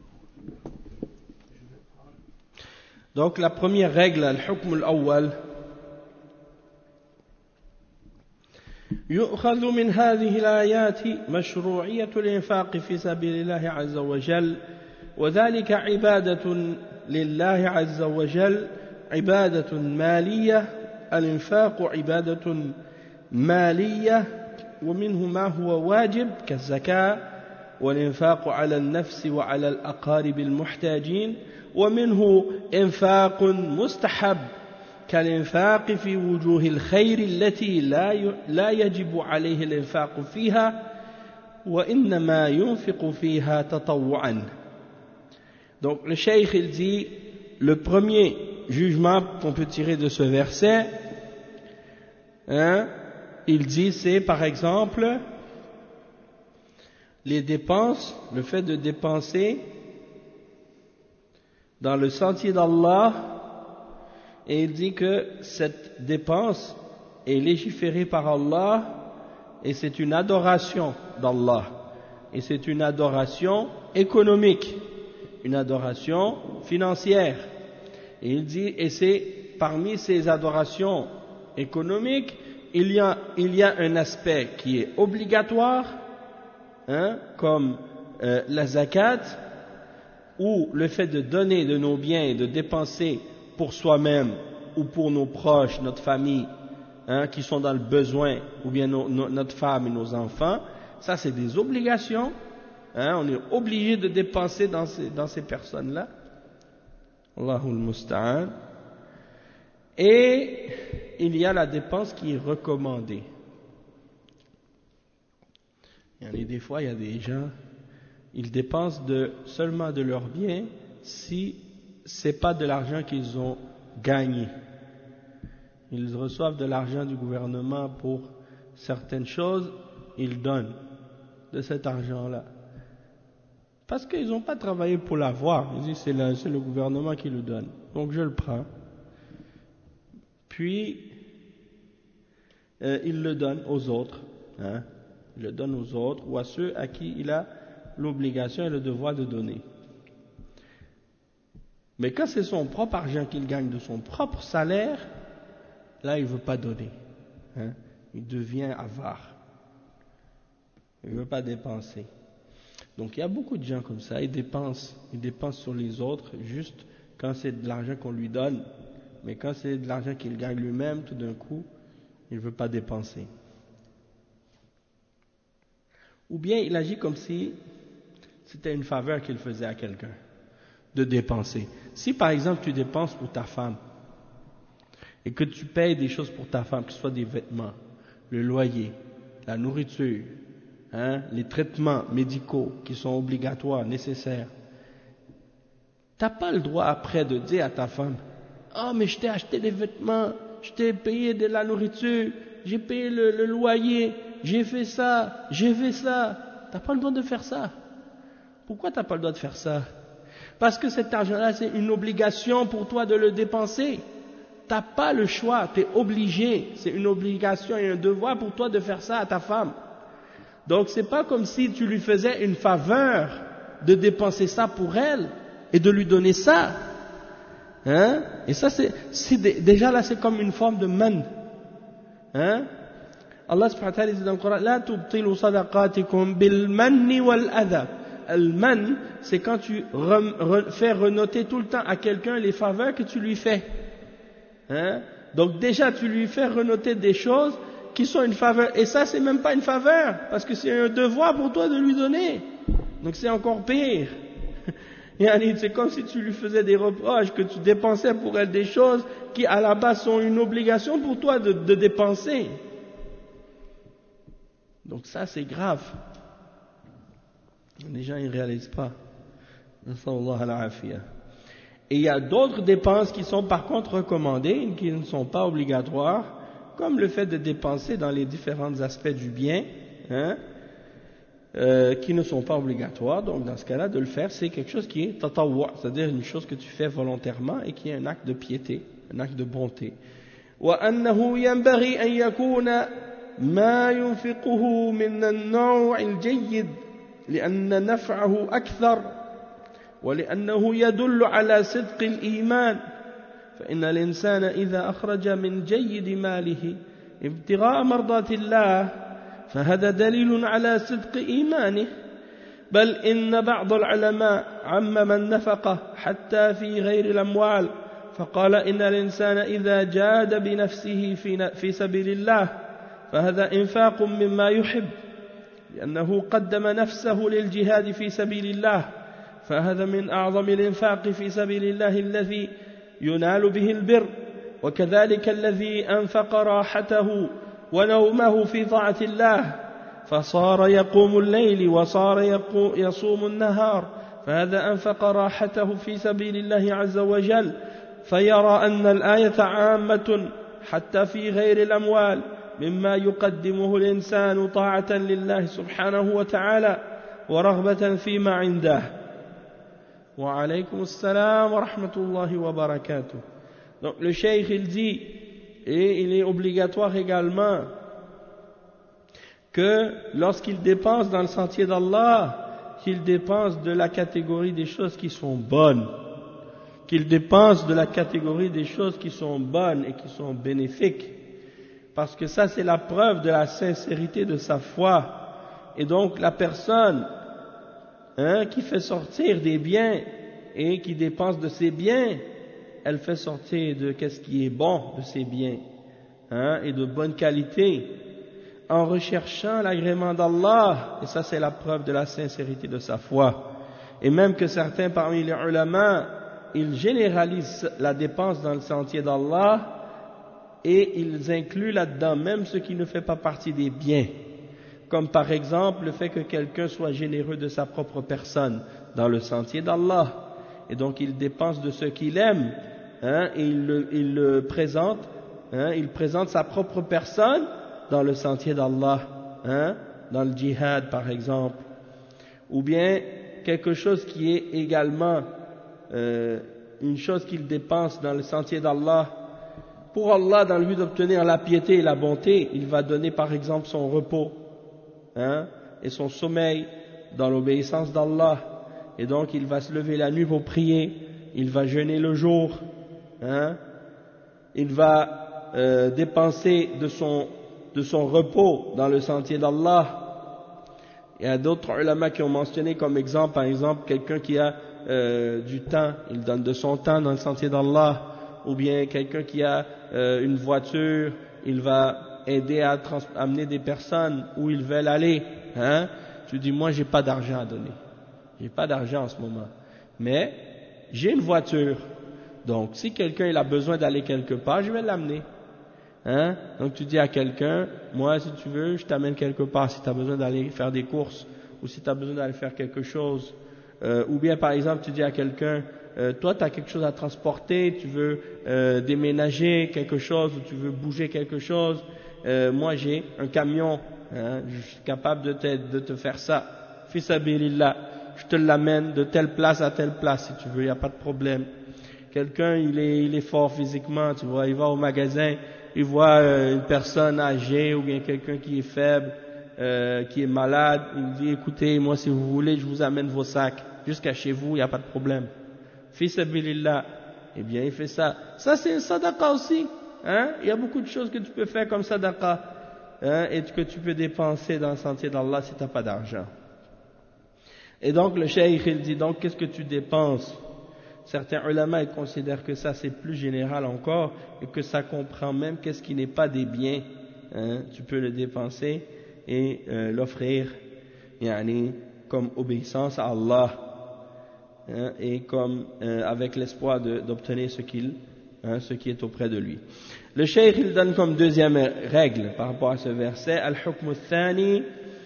Donc la première règle, al-hukm al-awwal, يؤخذ من هذه الآيات مشروعية الإنفاق في سبيل الله عز وجل وذلك عبادة لله عز وجل عبادة مالية الإنفاق عبادة مالية ومنه ما هو واجب كالزكاة والإنفاق على النفس وعلى الأقارب المحتاجين ومنه إنفاق مستحب كالإنفاق في وجوه الخير التي لا يجب عليه الإنفاق فيها وإنما ينفق فيها تطوعا. Donc le cheikh il dit le premier jugement qu'on peut tirer de ce verset, il dit c'est par exemple les dépenses, le fait de dépenser dans le sentier d'Allah, et il dit que cette dépense est légiférée par Allah et c'est une adoration d'Allah et c'est une adoration économique, une adoration financière. Et il dit, et c'est parmi ces adorations économiques, il y a un aspect qui est obligatoire, comme la zakat, ou le fait de donner de nos biens et de dépenser pour soi-même ou pour nos proches, notre famille, qui sont dans le besoin, ou bien notre femme et nos enfants, ça c'est des obligations, on est obligé de dépenser dans ces personnes-là. Allahul Musta'an. Et il y a la dépense qui est recommandée. Des fois, il y a des gens, ils dépensent seulement de leurs biens si c'est pas de l'argent qu'ils ont gagné. Ils reçoivent de l'argent du gouvernement pour certaines choses, ils donnent de cet argent-là. Parce qu'ils n'ont pas travaillé pour l'avoir. Ils disent c'est le gouvernement qui le donne. Donc je le prends. Puis, il le donne aux autres. Il le donne aux autres ou à ceux à qui il a l'obligation et le devoir de donner. Mais quand c'est son propre argent qu'il gagne de son propre salaire, là il ne veut pas donner. Il devient avare. Il ne veut pas dépenser. Donc il y a beaucoup de gens comme ça, ils dépensent sur les autres juste quand c'est de l'argent qu'on lui donne, mais quand c'est de l'argent qu'il gagne lui-même, tout d'un coup, il ne veut pas dépenser. Ou bien il agit comme si c'était une faveur qu'il faisait à quelqu'un, de dépenser. Si par exemple tu dépenses pour ta femme, et que tu payes des choses pour ta femme, que ce soit des vêtements, le loyer, la nourriture, les traitements médicaux qui sont obligatoires, nécessaires, tu n'as pas le droit après de dire à ta femme, ah mais je t'ai acheté des vêtements, je t'ai payé de la nourriture, j'ai payé le loyer, j'ai fait ça, tu n'as pas le droit de faire ça. Pourquoi tu n'as pas le droit de faire ça? Parce que cet argent-là, c'est une obligation pour toi de le dépenser. Tu n'as pas le choix, tu es obligé, c'est une obligation et un devoir pour toi de faire ça à ta femme. Donc c'est pas comme si tu lui faisais une faveur de dépenser ça pour elle et de lui donner ça. Et ça déjà là c'est comme une forme de man. Allah subhanahu wa ta'ala dit dans le Coran, la tubtilu sadaqatikum bil manni wal adha. Al man, c'est quand tu fais renoter tout le temps à quelqu'un les faveurs que tu lui fais. Donc déjà tu lui fais renoter des choses qui sont une faveur, et ça c'est même pas une faveur, parce que c'est un devoir pour toi de lui donner, donc c'est encore pire. C'est comme si tu lui faisais des reproches, que tu dépensais pour elle des choses qui à la base sont une obligation pour toi de dépenser. Donc ça c'est grave. Les gens ils réalisent pas. Et il y a d'autres dépenses qui sont par contre recommandées, qui ne sont pas obligatoires, comme le fait de dépenser dans les différents aspects du bien, qui ne sont pas obligatoires. Donc dans ce cas-là, de le faire, c'est quelque chose qui est tatawwa, c'est-à-dire une chose que tu fais volontairement et qui est un acte de piété, un acte de bonté. وأنه ينبغي أن يكون ما ينفقه من النوع الجيد لأن نفعه أكثر ولأنه يدل على صدق الإيمان فإن الإنسان إذا أخرج من جيد ماله ابتغاء مرضات الله فهذا دليل على صدق إيمانه بل إن بعض العلماء عمم النفقة حتى في غير الأموال فقال إن الإنسان إذا جاد بنفسه في سبيل الله فهذا إنفاق مما يحب لأنه قدم نفسه للجهاد في سبيل الله فهذا من أعظم الإنفاق في سبيل الله الذي ينال به البر وكذلك الذي أنفق راحته ونومه في طاعة الله فصار يقوم الليل وصار يصوم النهار فهذا أنفق راحته في سبيل الله عز وجل فيرى أن الآية عامة حتى في غير الأموال مما يقدمه الإنسان طاعة لله سبحانه وتعالى ورغبة فيما عنده. وعليكم السلام ورحمة الله وبركاته. Donc le cheikh il dit, et il est obligatoire également que lorsqu'il dépense dans le sentier d'Allah, qu'il dépense de la catégorie des choses qui sont bonnes, qu'il dépense de la catégorie des choses qui sont bonnes et qui sont bénéfiques, parce que ça c'est la preuve de la sincérité de sa foi. Et donc la personne qui fait sortir des biens et qui dépense de ses biens, elle fait sortir de qu'est-ce qui est bon de ses biens et de bonne qualité en recherchant l'agrément d'Allah, et ça c'est la preuve de la sincérité de sa foi. Et même que certains parmi les ulama, ils généralisent la dépense dans le sentier d'Allah et ils incluent là-dedans même ce qui ne fait pas partie des biens, comme par exemple le fait que quelqu'un soit généreux de sa propre personne dans le sentier d'Allah, et donc il dépense de ce qu'il aime, et il le présente, il présente sa propre personne dans le sentier d'Allah, dans le djihad par exemple, ou bien quelque chose qui est également une chose qu'il dépense dans le sentier d'Allah pour Allah dans le but d'obtenir la piété et la bonté. Il va donner par exemple son repos et son sommeil dans l'obéissance d'Allah, et donc il va se lever la nuit pour prier, il va jeûner le jour, il va dépenser de son repos dans le sentier d'Allah. Il y a d'autres ulama qui ont mentionné comme exemple, par exemple, quelqu'un qui a du temps, il donne de son temps dans le sentier d'Allah, ou bien quelqu'un qui a une voiture, il va aider à amener des personnes où ils veulent aller. Tu dis, moi j'ai pas d'argent à donner, j'ai pas d'argent en ce moment, mais j'ai une voiture, donc si quelqu'un il a besoin d'aller quelque part, je vais l'amener. Donc tu dis à quelqu'un, moi si tu veux je t'amène quelque part, si tu as besoin d'aller faire des courses, ou si tu as besoin d'aller faire quelque chose, ou bien par exemple tu dis à quelqu'un, toi tu as quelque chose à transporter, tu veux déménager quelque chose, ou tu veux bouger quelque chose, moi j'ai un camion, je suis capable de te faire ça, fi sabilillah, je te l'amène de telle place à telle place si tu veux, il n'y a pas de problème. Quelqu'un il est fort physiquement, tu vois, il va au magasin, il voit une personne âgée ou bien quelqu'un qui est faible, qui est malade, il dit écoutez, moi si vous voulez je vous amène vos sacs jusqu'à chez vous, il n'y a pas de problème. Fi sabilillah, eh bien il fait ça. Ça c'est une sadaqa aussi, il y a beaucoup de choses que tu peux faire comme sadaqa, et que tu peux dépenser dans le sentier d'Allah si tu n'as pas d'argent. Et donc le cheikh il dit, donc qu'est-ce que tu dépenses? Certains ulama ils considèrent que ça c'est plus général encore, et que ça comprend même qu'est-ce qui n'est pas des biens, tu peux le dépenser et l'offrir comme obéissance à Allah, et comme avec l'espoir d'obtenir ce qui est auprès de lui. Le cheikh il donne comme deuxième règle par rapport à ce verset, al-hukm al-thani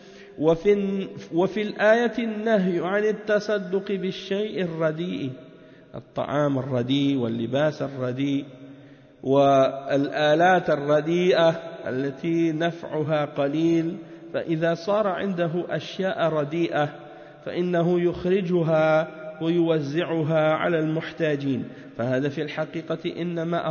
وفي الآية النهي عن التصدق بالشيء الرديء الطعام الرديء واللباس الرديء والآلات الرديئة التي نفعها قليل، فإذا صار عنده أشياء رديئة فإنه يخرجها ويوزعها على المحتاجين، فهذا في الحقيقة إنما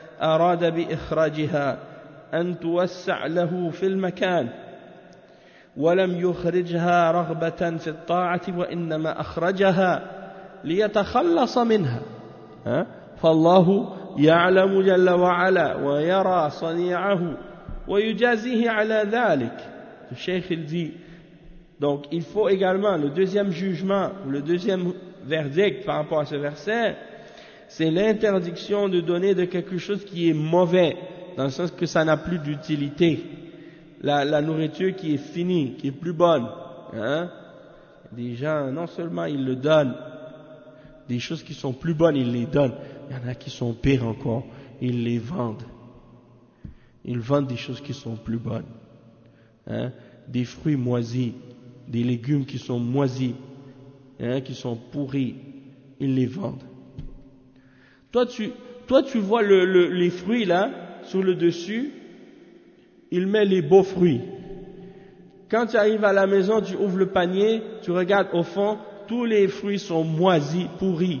أراد بإخراجها أن توسع له في المكان ولم يخرجها رغبة في الطاعة وإنما أخرجها ليتخلص منها فالله يعلم جل وعلا ويرى صنيعه ويجازيه على ذلك. Le cheikh il dit donc il faut également le deuxième jugement ou le deuxième verdict par rapport à ce verset, c'est l'interdiction de donner de quelque chose qui est mauvais, dans le sens que ça n'a plus d'utilité. La nourriture qui est finie, qui est plus bonne. Des gens, non seulement ils le donnent, des choses qui sont plus bonnes, ils les donnent. Il y en a qui sont pires encore, ils les vendent. Ils vendent des choses qui sont plus bonnes. Des fruits moisis, des légumes qui sont moisis, qui sont pourris, ils les vendent. Toi tu vois les fruits là, sur le dessus, il met les beaux fruits. Quand tu arrives à la maison, tu ouvres le panier, tu regardes au fond, tous les fruits sont moisis, pourris.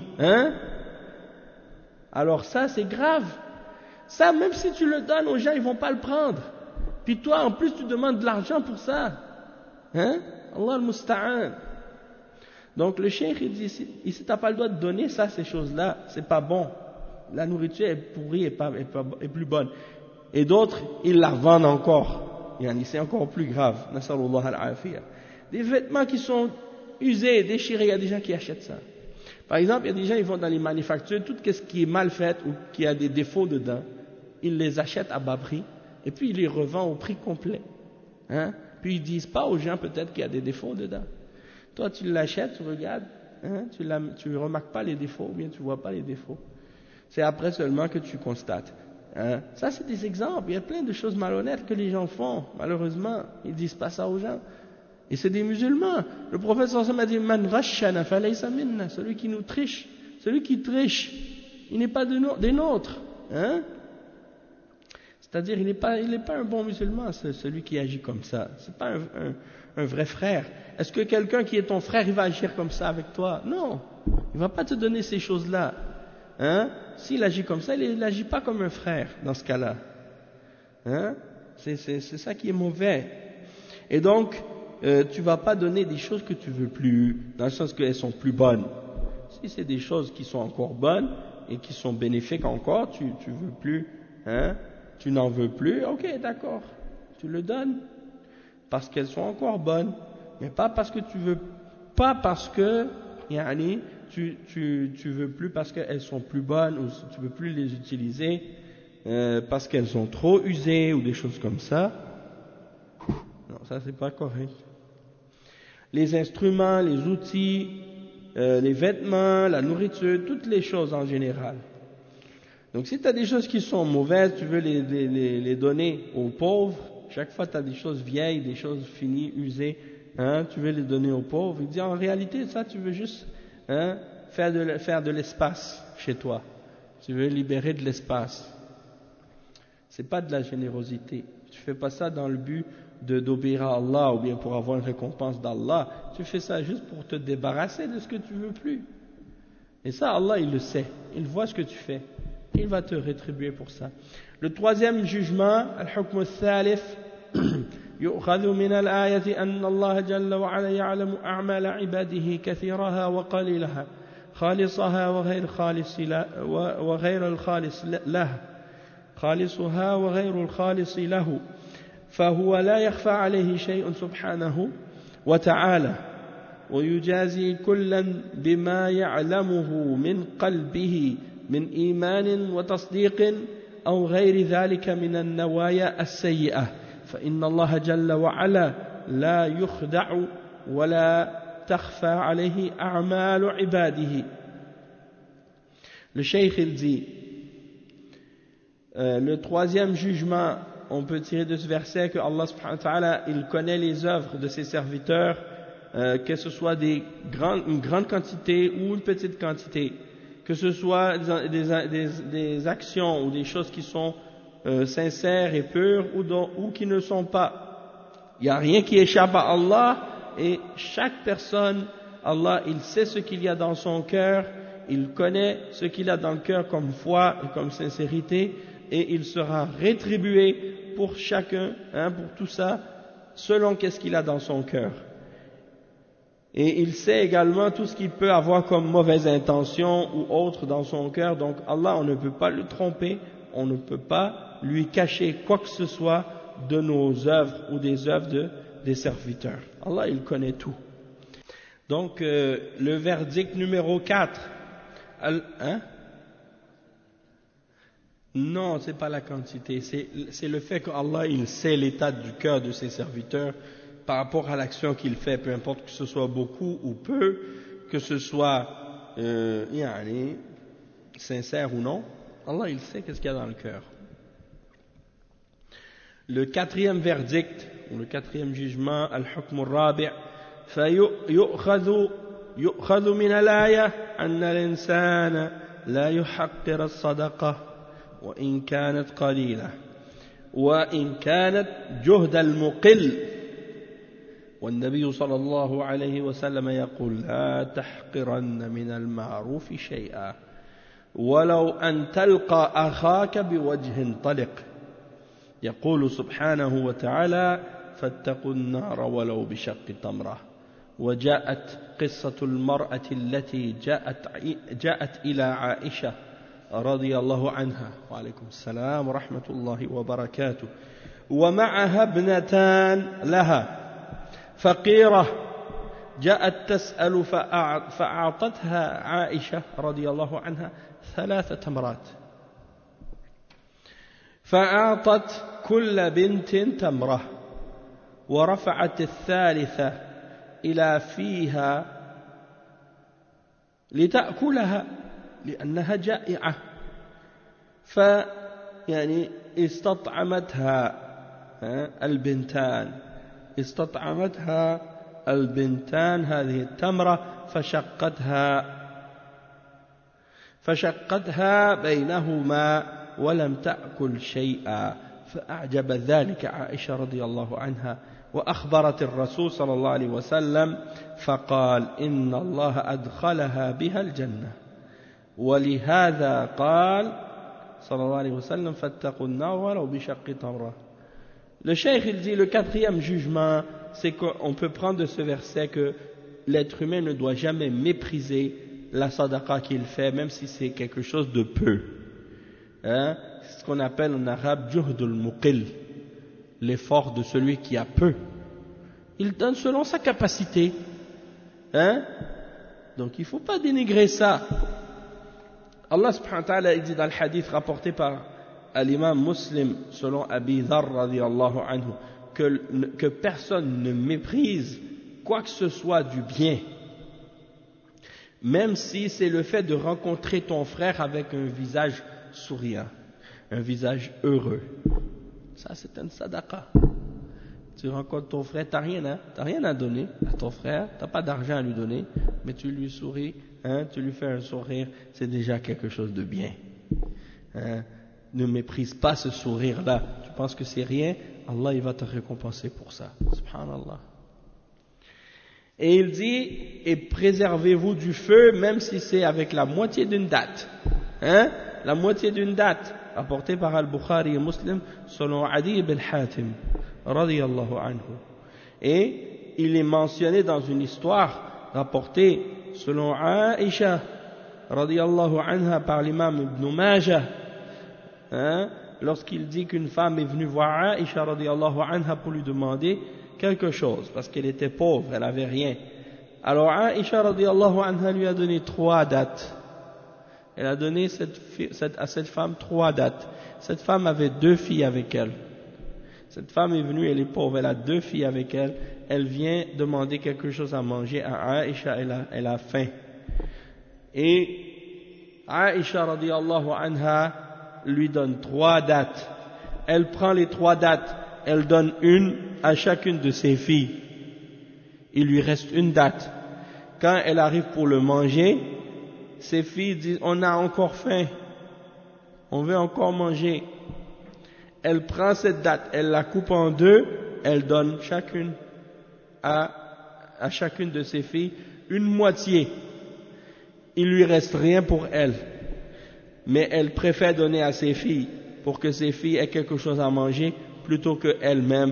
Alors ça, c'est grave. Ça, même si tu le donnes aux gens, ils vont pas le prendre. Puis toi, en plus, tu demandes de l'argent pour ça. Allah al-Musta'an. Donc le cheikh, il dit, ici, t'as pas le droit de donner ça, ces choses-là, c'est pas bon. La nourriture est pourrie et plus bonne. Et d'autres, ils la vendent encore. C'est encore plus grave. Nasallallahu al-afiyah. Des vêtements qui sont usés, déchirés, il y a des gens qui achètent ça. Par exemple, il y a des gens qui vont dans les manufactures, tout ce qui est mal fait ou qui a des défauts dedans, ils les achètent à bas prix et puis ils les revendent au prix complet. Puis ils disent pas aux gens peut-être qu'il y a des défauts dedans. Toi, tu l'achètes, tu regardes, tu remarques pas les défauts ou bien tu vois pas les défauts. C'est après seulement que tu constates. Ça, c'est des exemples. Il y a plein de choses malhonnêtes que les gens font. Malheureusement, ils disent pas ça aux gens. Et c'est des musulmans. Le prophète sallallahu alayhi wa sallam a dit Man rashana falaysa minna, celui qui nous triche, celui qui triche, il n'est pas des nôtres. C'est-à-dire, il n'est pas un bon musulman, celui qui agit comme ça. C'est pas un vrai frère. Est-ce que quelqu'un qui est ton frère, il va agir comme ça avec toi? Non, il va pas te donner ces choses-là. S'il agit comme ça, il n'agit pas comme un frère dans ce cas-là. C'est ça qui est mauvais. Et donc, tu vas pas donner des choses que tu veux plus, dans le sens qu'elles sont plus bonnes. Si c'est des choses qui sont encore bonnes et qui sont bénéfiques encore, tu veux plus, tu n'en veux plus, ok, d'accord, tu le donnes parce qu'elles sont encore bonnes, mais pas parce que tu veux, pas parce que, tu veux plus parce qu'elles sont plus bonnes ou tu veux plus les utiliser parce qu'elles sont trop usées ou des choses comme ça. Non, ça c'est pas correct. Les instruments, les outils, les vêtements, la nourriture, toutes les choses en général. Donc si tu as des choses qui sont mauvaises, tu veux les donner aux pauvres, chaque fois tu as des choses vieilles, des choses finies, usées, tu veux les donner aux pauvres, il dit en réalité ça tu veux juste faire de l'espace chez toi, tu veux libérer de l'espace. C'est pas de la générosité, tu fais pas ça dans le but d'obéir à Allah ou bien pour avoir une récompense d'Allah, tu fais ça juste pour te débarrasser de ce que tu veux plus. Et ça Allah il le sait, il voit ce que tu fais, il va te rétribuer pour ça. Le troisième jugement, al-hukm al-thalith, يؤخذ من الآية أن الله جل وعلا يعلم أعمال عباده كثيرها وقليلها خالصها وغير الخالص له خالصها وغير الخالص له فهو لا يخفى عليه شيء سبحانه وتعالى ويجازي كلا بما يعلمه من قلبه من إيمان وتصديق أو غير ذلك من النوايا السيئة فإن الله جل وعلا لا يخدع ولا تخفى عليه أعمال عباده. Le cheikh il dit le troisième jugement, on peut tirer de ce verset que Allah subhanahu wa ta'ala il connaît les œuvres de ses serviteurs, que ce soit une grande quantité ou une petite quantité, que ce soit des actions ou des choses qui sont sincères et pures ou qui ne sont pas. Il n'y a rien qui échappe à Allah et chaque personne, Allah, il sait ce qu'il y a dans son cœur, il connaît ce qu'il a dans le cœur comme foi et comme sincérité et il sera rétribué pour chacun, pour tout ça, selon qu'est-ce qu'il a dans son cœur. Et il sait également tout ce qu'il peut avoir comme mauvaise intention ou autre dans son cœur. Donc Allah, on ne peut pas le tromper, on ne peut pas lui cacher quoi que ce soit de nos œuvres ou des œuvres des serviteurs. Allah, il connaît tout. Donc le verdict numéro 4, non, c'est pas la quantité, c'est le fait qu'Allah, il sait l'état du cœur de ses serviteurs par rapport à l'action qu'il fait, peu importe que ce soit beaucoup ou peu, que ce soit sincère ou non, Allah, il sait qu'est-ce qu'il y a dans le cœur. Le quatrième verdict, ou le quatrième jugement, al-hukm al-rabi', يؤخذ من الآية أن الإنسان لا يحقر الصدقة وإن كانت قليلة وإن كانت جهد المقل والنبي صلى الله عليه وسلم يقول لا تحقرن من المعروف شيئا ولو أن تلقى أخاك بوجه طلق يقول سبحانه وتعالى فاتقوا النار ولو بشق تمرة. وجاءت قصة المرأة التي جاءت إلى عائشة رضي الله عنها وعليكم السلام ورحمة الله وبركاته ومعها ابنتان لها فقيرة جاءت تسأل فأعطتها عائشة رضي الله عنها 3 تمرات فأعطت كل بنت تمرة ورفعت الثالثة إلى فيها لتأكلها لأنها جائعة يعني استطعمتها البنتان هذه التمرة فشقتها بينهما ولم تأكل شيئا فأعجب ذلك عائشة رضي الله عنها وأخبرت الرسول صلى الله عليه وسلم فقال إن الله أدخلها بها الجنة ولهذا قال صلى الله عليه وسلم فاتقوا النار ولو بشق تمرة. Le cheikh il dit le quatrième jugement c'est qu'on peut prendre de ce verset que l'être humain ne doit jamais mépriser la sadaqa qu'il fait même si c'est quelque chose de peu, c'est ce qu'on appelle en arabe juhdul muqil, l'effort de celui qui a peu. Il donne selon sa capacité, donc il ne faut pas dénigrer ça. Allah subhanahu wa ta'ala dit dans le hadith rapporté par l'imam Muslim selon Abi Dharr radiyallahu anhu que personne ne méprise quoi que ce soit du bien même si c'est le fait de rencontrer ton frère avec un visage souriant, un visage heureux. Ça c'est une sadaqa. Tu rencontres ton frère, t'as rien à donner à ton frère, t'as pas d'argent à lui donner, mais tu lui souris, tu lui fais un sourire, c'est déjà quelque chose de bien. Ne méprise pas ce sourire-là. Tu penses que c'est rien, Allah il va te récompenser pour ça. Subhanallah. Et il dit, et préservez-vous du feu, même si c'est avec la moitié d'une date. La moitié d'une date, rapporté par Al-Bukhari et Muslim, selon Adi ibn Hatim, radiyallahu anhu. Et il est mentionné dans une histoire rapportée selon Aïcha, radiyallahu anha, par l'imam Ibn Majah, lorsqu'il dit qu'une femme est venue voir Aïcha, radiyallahu anha, pour lui demander quelque chose, parce qu'elle était pauvre, elle n'avait rien. Alors Aïcha, radiyallahu anha, lui a donné 3 dates. Elle a donné à cette femme 3 dates. Cette femme avait 2 filles avec elle. Cette femme est venue, elle est pauvre, elle a 2 filles avec elle. Elle vient demander quelque chose à manger à Aïcha, elle a faim. Et Aïcha radiyallahu anha lui donne 3 dates. Elle prend les 3 dates, elle donne une à chacune de ses filles. Il lui reste une date. Quand elle arrive pour le manger, ses filles disent, on a encore faim, on veut encore manger. Elle prend cette date, elle la coupe en 2, elle donne chacune à chacune de ses filles une moitié. Il lui reste rien pour elle, mais elle préfère donner à ses filles pour que ses filles aient quelque chose à manger plutôt qu'elle-même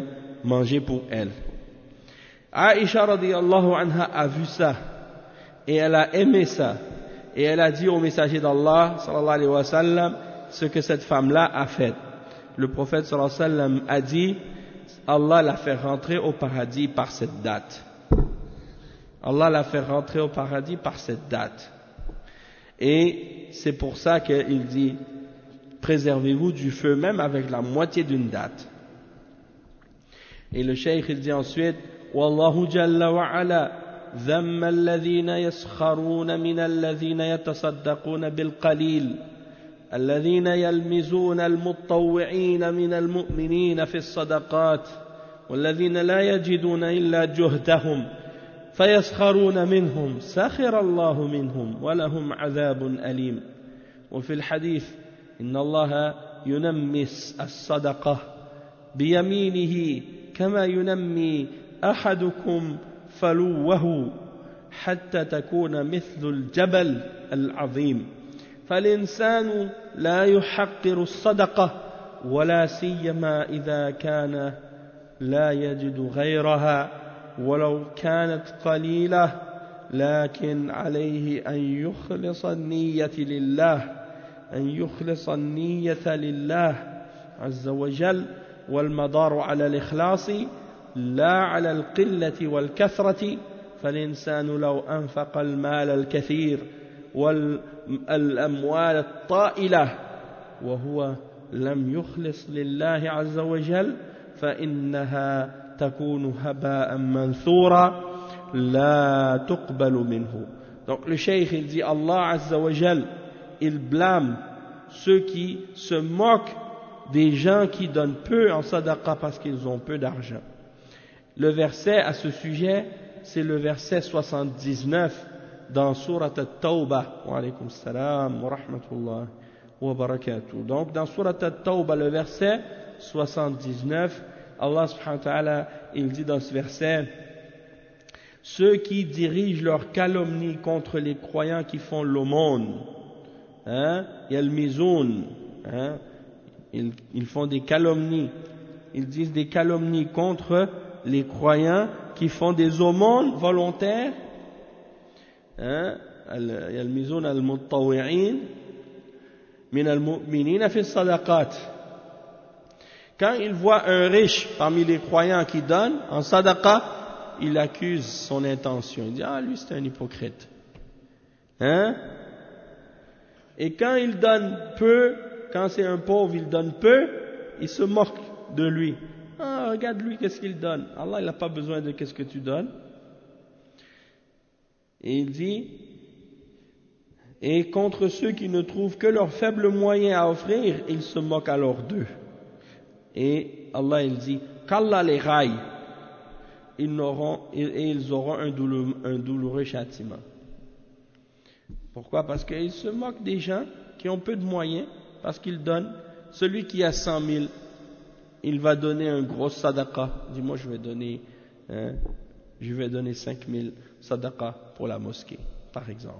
manger pour elle. Aïcha radiyallahu anha a vu ça et elle a aimé ça et elle a dit au messager d'Allah sallallahu alayhi wa sallam ce que cette femme-là a fait. Le prophète sallallahu alayhi wa sallam a dit Allah l'a fait rentrer au paradis par cette date. Allah l'a fait rentrer au paradis par cette date. Et c'est pour ça qu'il dit préservez-vous du feu même avec la moitié d'une date. Et le cheikh il dit ensuite Wallahu jalla wa ala dhamma alladhina yaskharuna min alladhina yatasaddaquna bil qalil الذين يلمزون المتطوعين من المؤمنين في الصدقات والذين لا يجدون إلا جهدهم فيسخرون منهم سخر الله منهم ولهم عذاب أليم وفي الحديث إن الله ينمس الصدقة بيمينه كما ينمي أحدكم فلوه حتى تكون مثل الجبل العظيم فالإنسان لا يحقر الصدقة ولا سيما إذا كان لا يجد غيرها ولو كانت قليلة لكن عليه أن يخلص النية لله عز وجل والمدار على الإخلاص لا على القلة والكثرة فالإنسان لو أنفق المال الكثير والأموال الطائلة وهو لم يخلص لله عز وجل فإنها تكون هباء منثورا لا تقبل منه. Donc le cheikh il dit Allah Azza wa Jal il blâme ceux qui se moquent des gens qui donnent peu en sadaqa parce qu'ils ont peu d'argent. Le verset à ce sujet c'est le verset 79 dans Surat At-Tawbah. Wa alaykum salam wa rahmatullah wa barakatuh. Donc dans Surat At-Tawbah, le verset 79, Allah subhanahu wa ta'ala, il dit dans ce verset ceux qui dirigent leur calomnie contre les croyants qui font l'aumône, yalmizoun, ils font des calomnies, ils disent des calomnies contre les croyants qui font des aumônes volontaires, يلمزون المتطوعين من المؤمنين في الصدقات. Quand il voit un riche parmi les croyants qui donne en sadaqa, il accuse son intention. Il dit lui c'est un hypocrite. Et quand il donne peu, quand c'est un pauvre il donne peu, il se moque de lui. Regarde lui qu'est-ce qu'il donne. Allah il n'a pas besoin de qu'est-ce que tu donnes. Et il dit, et contre ceux qui ne trouvent que leurs faibles moyens à offrir, ils se moquent alors d'eux. Et Allah il dit, qu'Allah les raille, ils auront un douloureux châtiment. Pourquoi? Parce qu'ils se moquent des gens qui ont peu de moyens, parce qu'ils donnent. Celui qui a 100 000, il va donner un gros sadaqa. Il dit, moi je vais donner 5 000 sadaqa pour la mosquée, par exemple.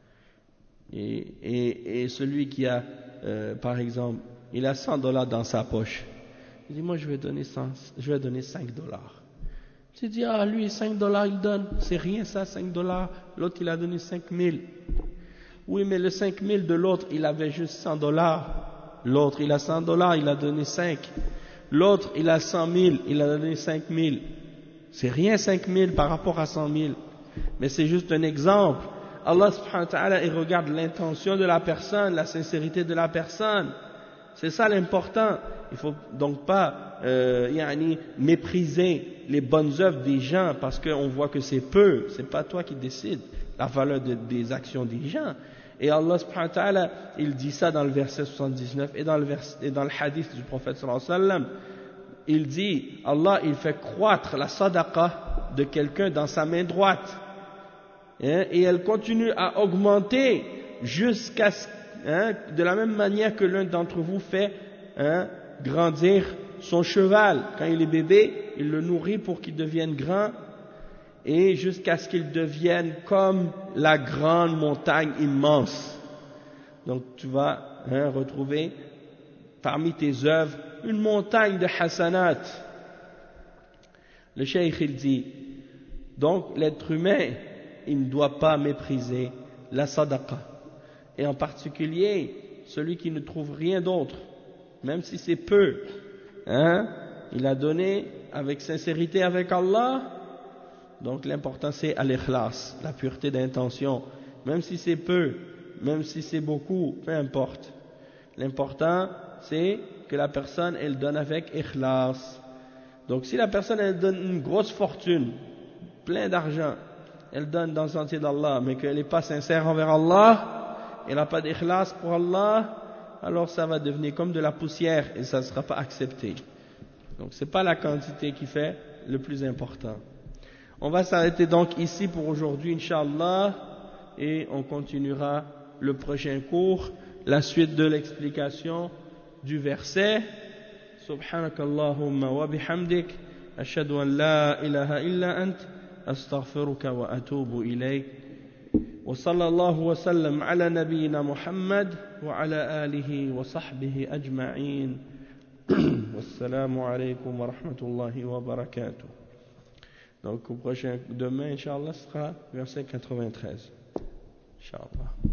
Et celui qui a, par exemple, il a $100 dans sa poche. Il dit, moi je vais donner 5 $. Tu dis, lui, 5 $ il donne. C'est rien ça, 5 $. L'autre, il a donné 5 000. Oui, mais le 5 000 de l'autre, il avait juste 100 $. L'autre, il a 100 $, il a donné 5. L'autre, il a 100 000, il a donné 5 000. C'est rien 5 000 par rapport à 100 000. Mais c'est juste un exemple. Allah subhanahu wa ta'ala, il regarde l'intention de la personne, la sincérité de la personne. C'est ça l'important. Il faut donc pas mépriser les bonnes œuvres des gens parce qu'on voit que c'est peu. C'est pas toi qui décides la valeur des actions des gens. Et Allah subhanahu wa ta'ala, il dit ça dans le verset 79 et dans le hadith du prophète sallallahu alayhi wa sallam. Il dit, Allah, il fait croître la sadaqa de quelqu'un dans sa main droite. Et elle continue à augmenter jusqu'à de la même manière que l'un d'entre vous fait grandir son cheval. Quand il est bébé, il le nourrit pour qu'il devienne grand et jusqu'à ce qu'il devienne comme la grande montagne immense. Donc tu vas retrouver parmi tes œuvres une montagne de hasanat, Le cheikh il dit, donc l'être humain, il ne doit pas mépriser la sadaqa, et en particulier celui qui ne trouve rien d'autre, même si c'est peu, hein, il a donné avec sincérité avec Allah, donc l'important c'est al-ikhlas, la pureté d'intention, même si c'est peu, même si c'est beaucoup, peu importe. L'important c'est que la personne elle donne avec ikhlas. Donc si la personne elle donne une grosse fortune, plein d'argent, elle donne dans le sentier d'Allah, mais qu'elle n'est pas sincère envers Allah, elle n'a pas d'ikhlas pour Allah, alors ça va devenir comme de la poussière et ça ne sera pas accepté. Donc c'est pas la quantité qui fait le plus important. On va s'arrêter donc ici pour aujourd'hui, Inch'Allah, et on continuera le prochain cours, la suite de l'explication du verset. Subhanakallahumma wa bihamdik, ashhadu an la ilaha illa ant, astaghfiruka wa atubu ilayk. Wa sallallahu wa sallam ala nabiyyina Muhammad wa ala alihi wa sahbihi ajma'in. Wassalamu alaykum wa rahmatullahi wa barakatuh. Donc au prochain demain, Inch'Allah, sera verset 93. Inch'Allah.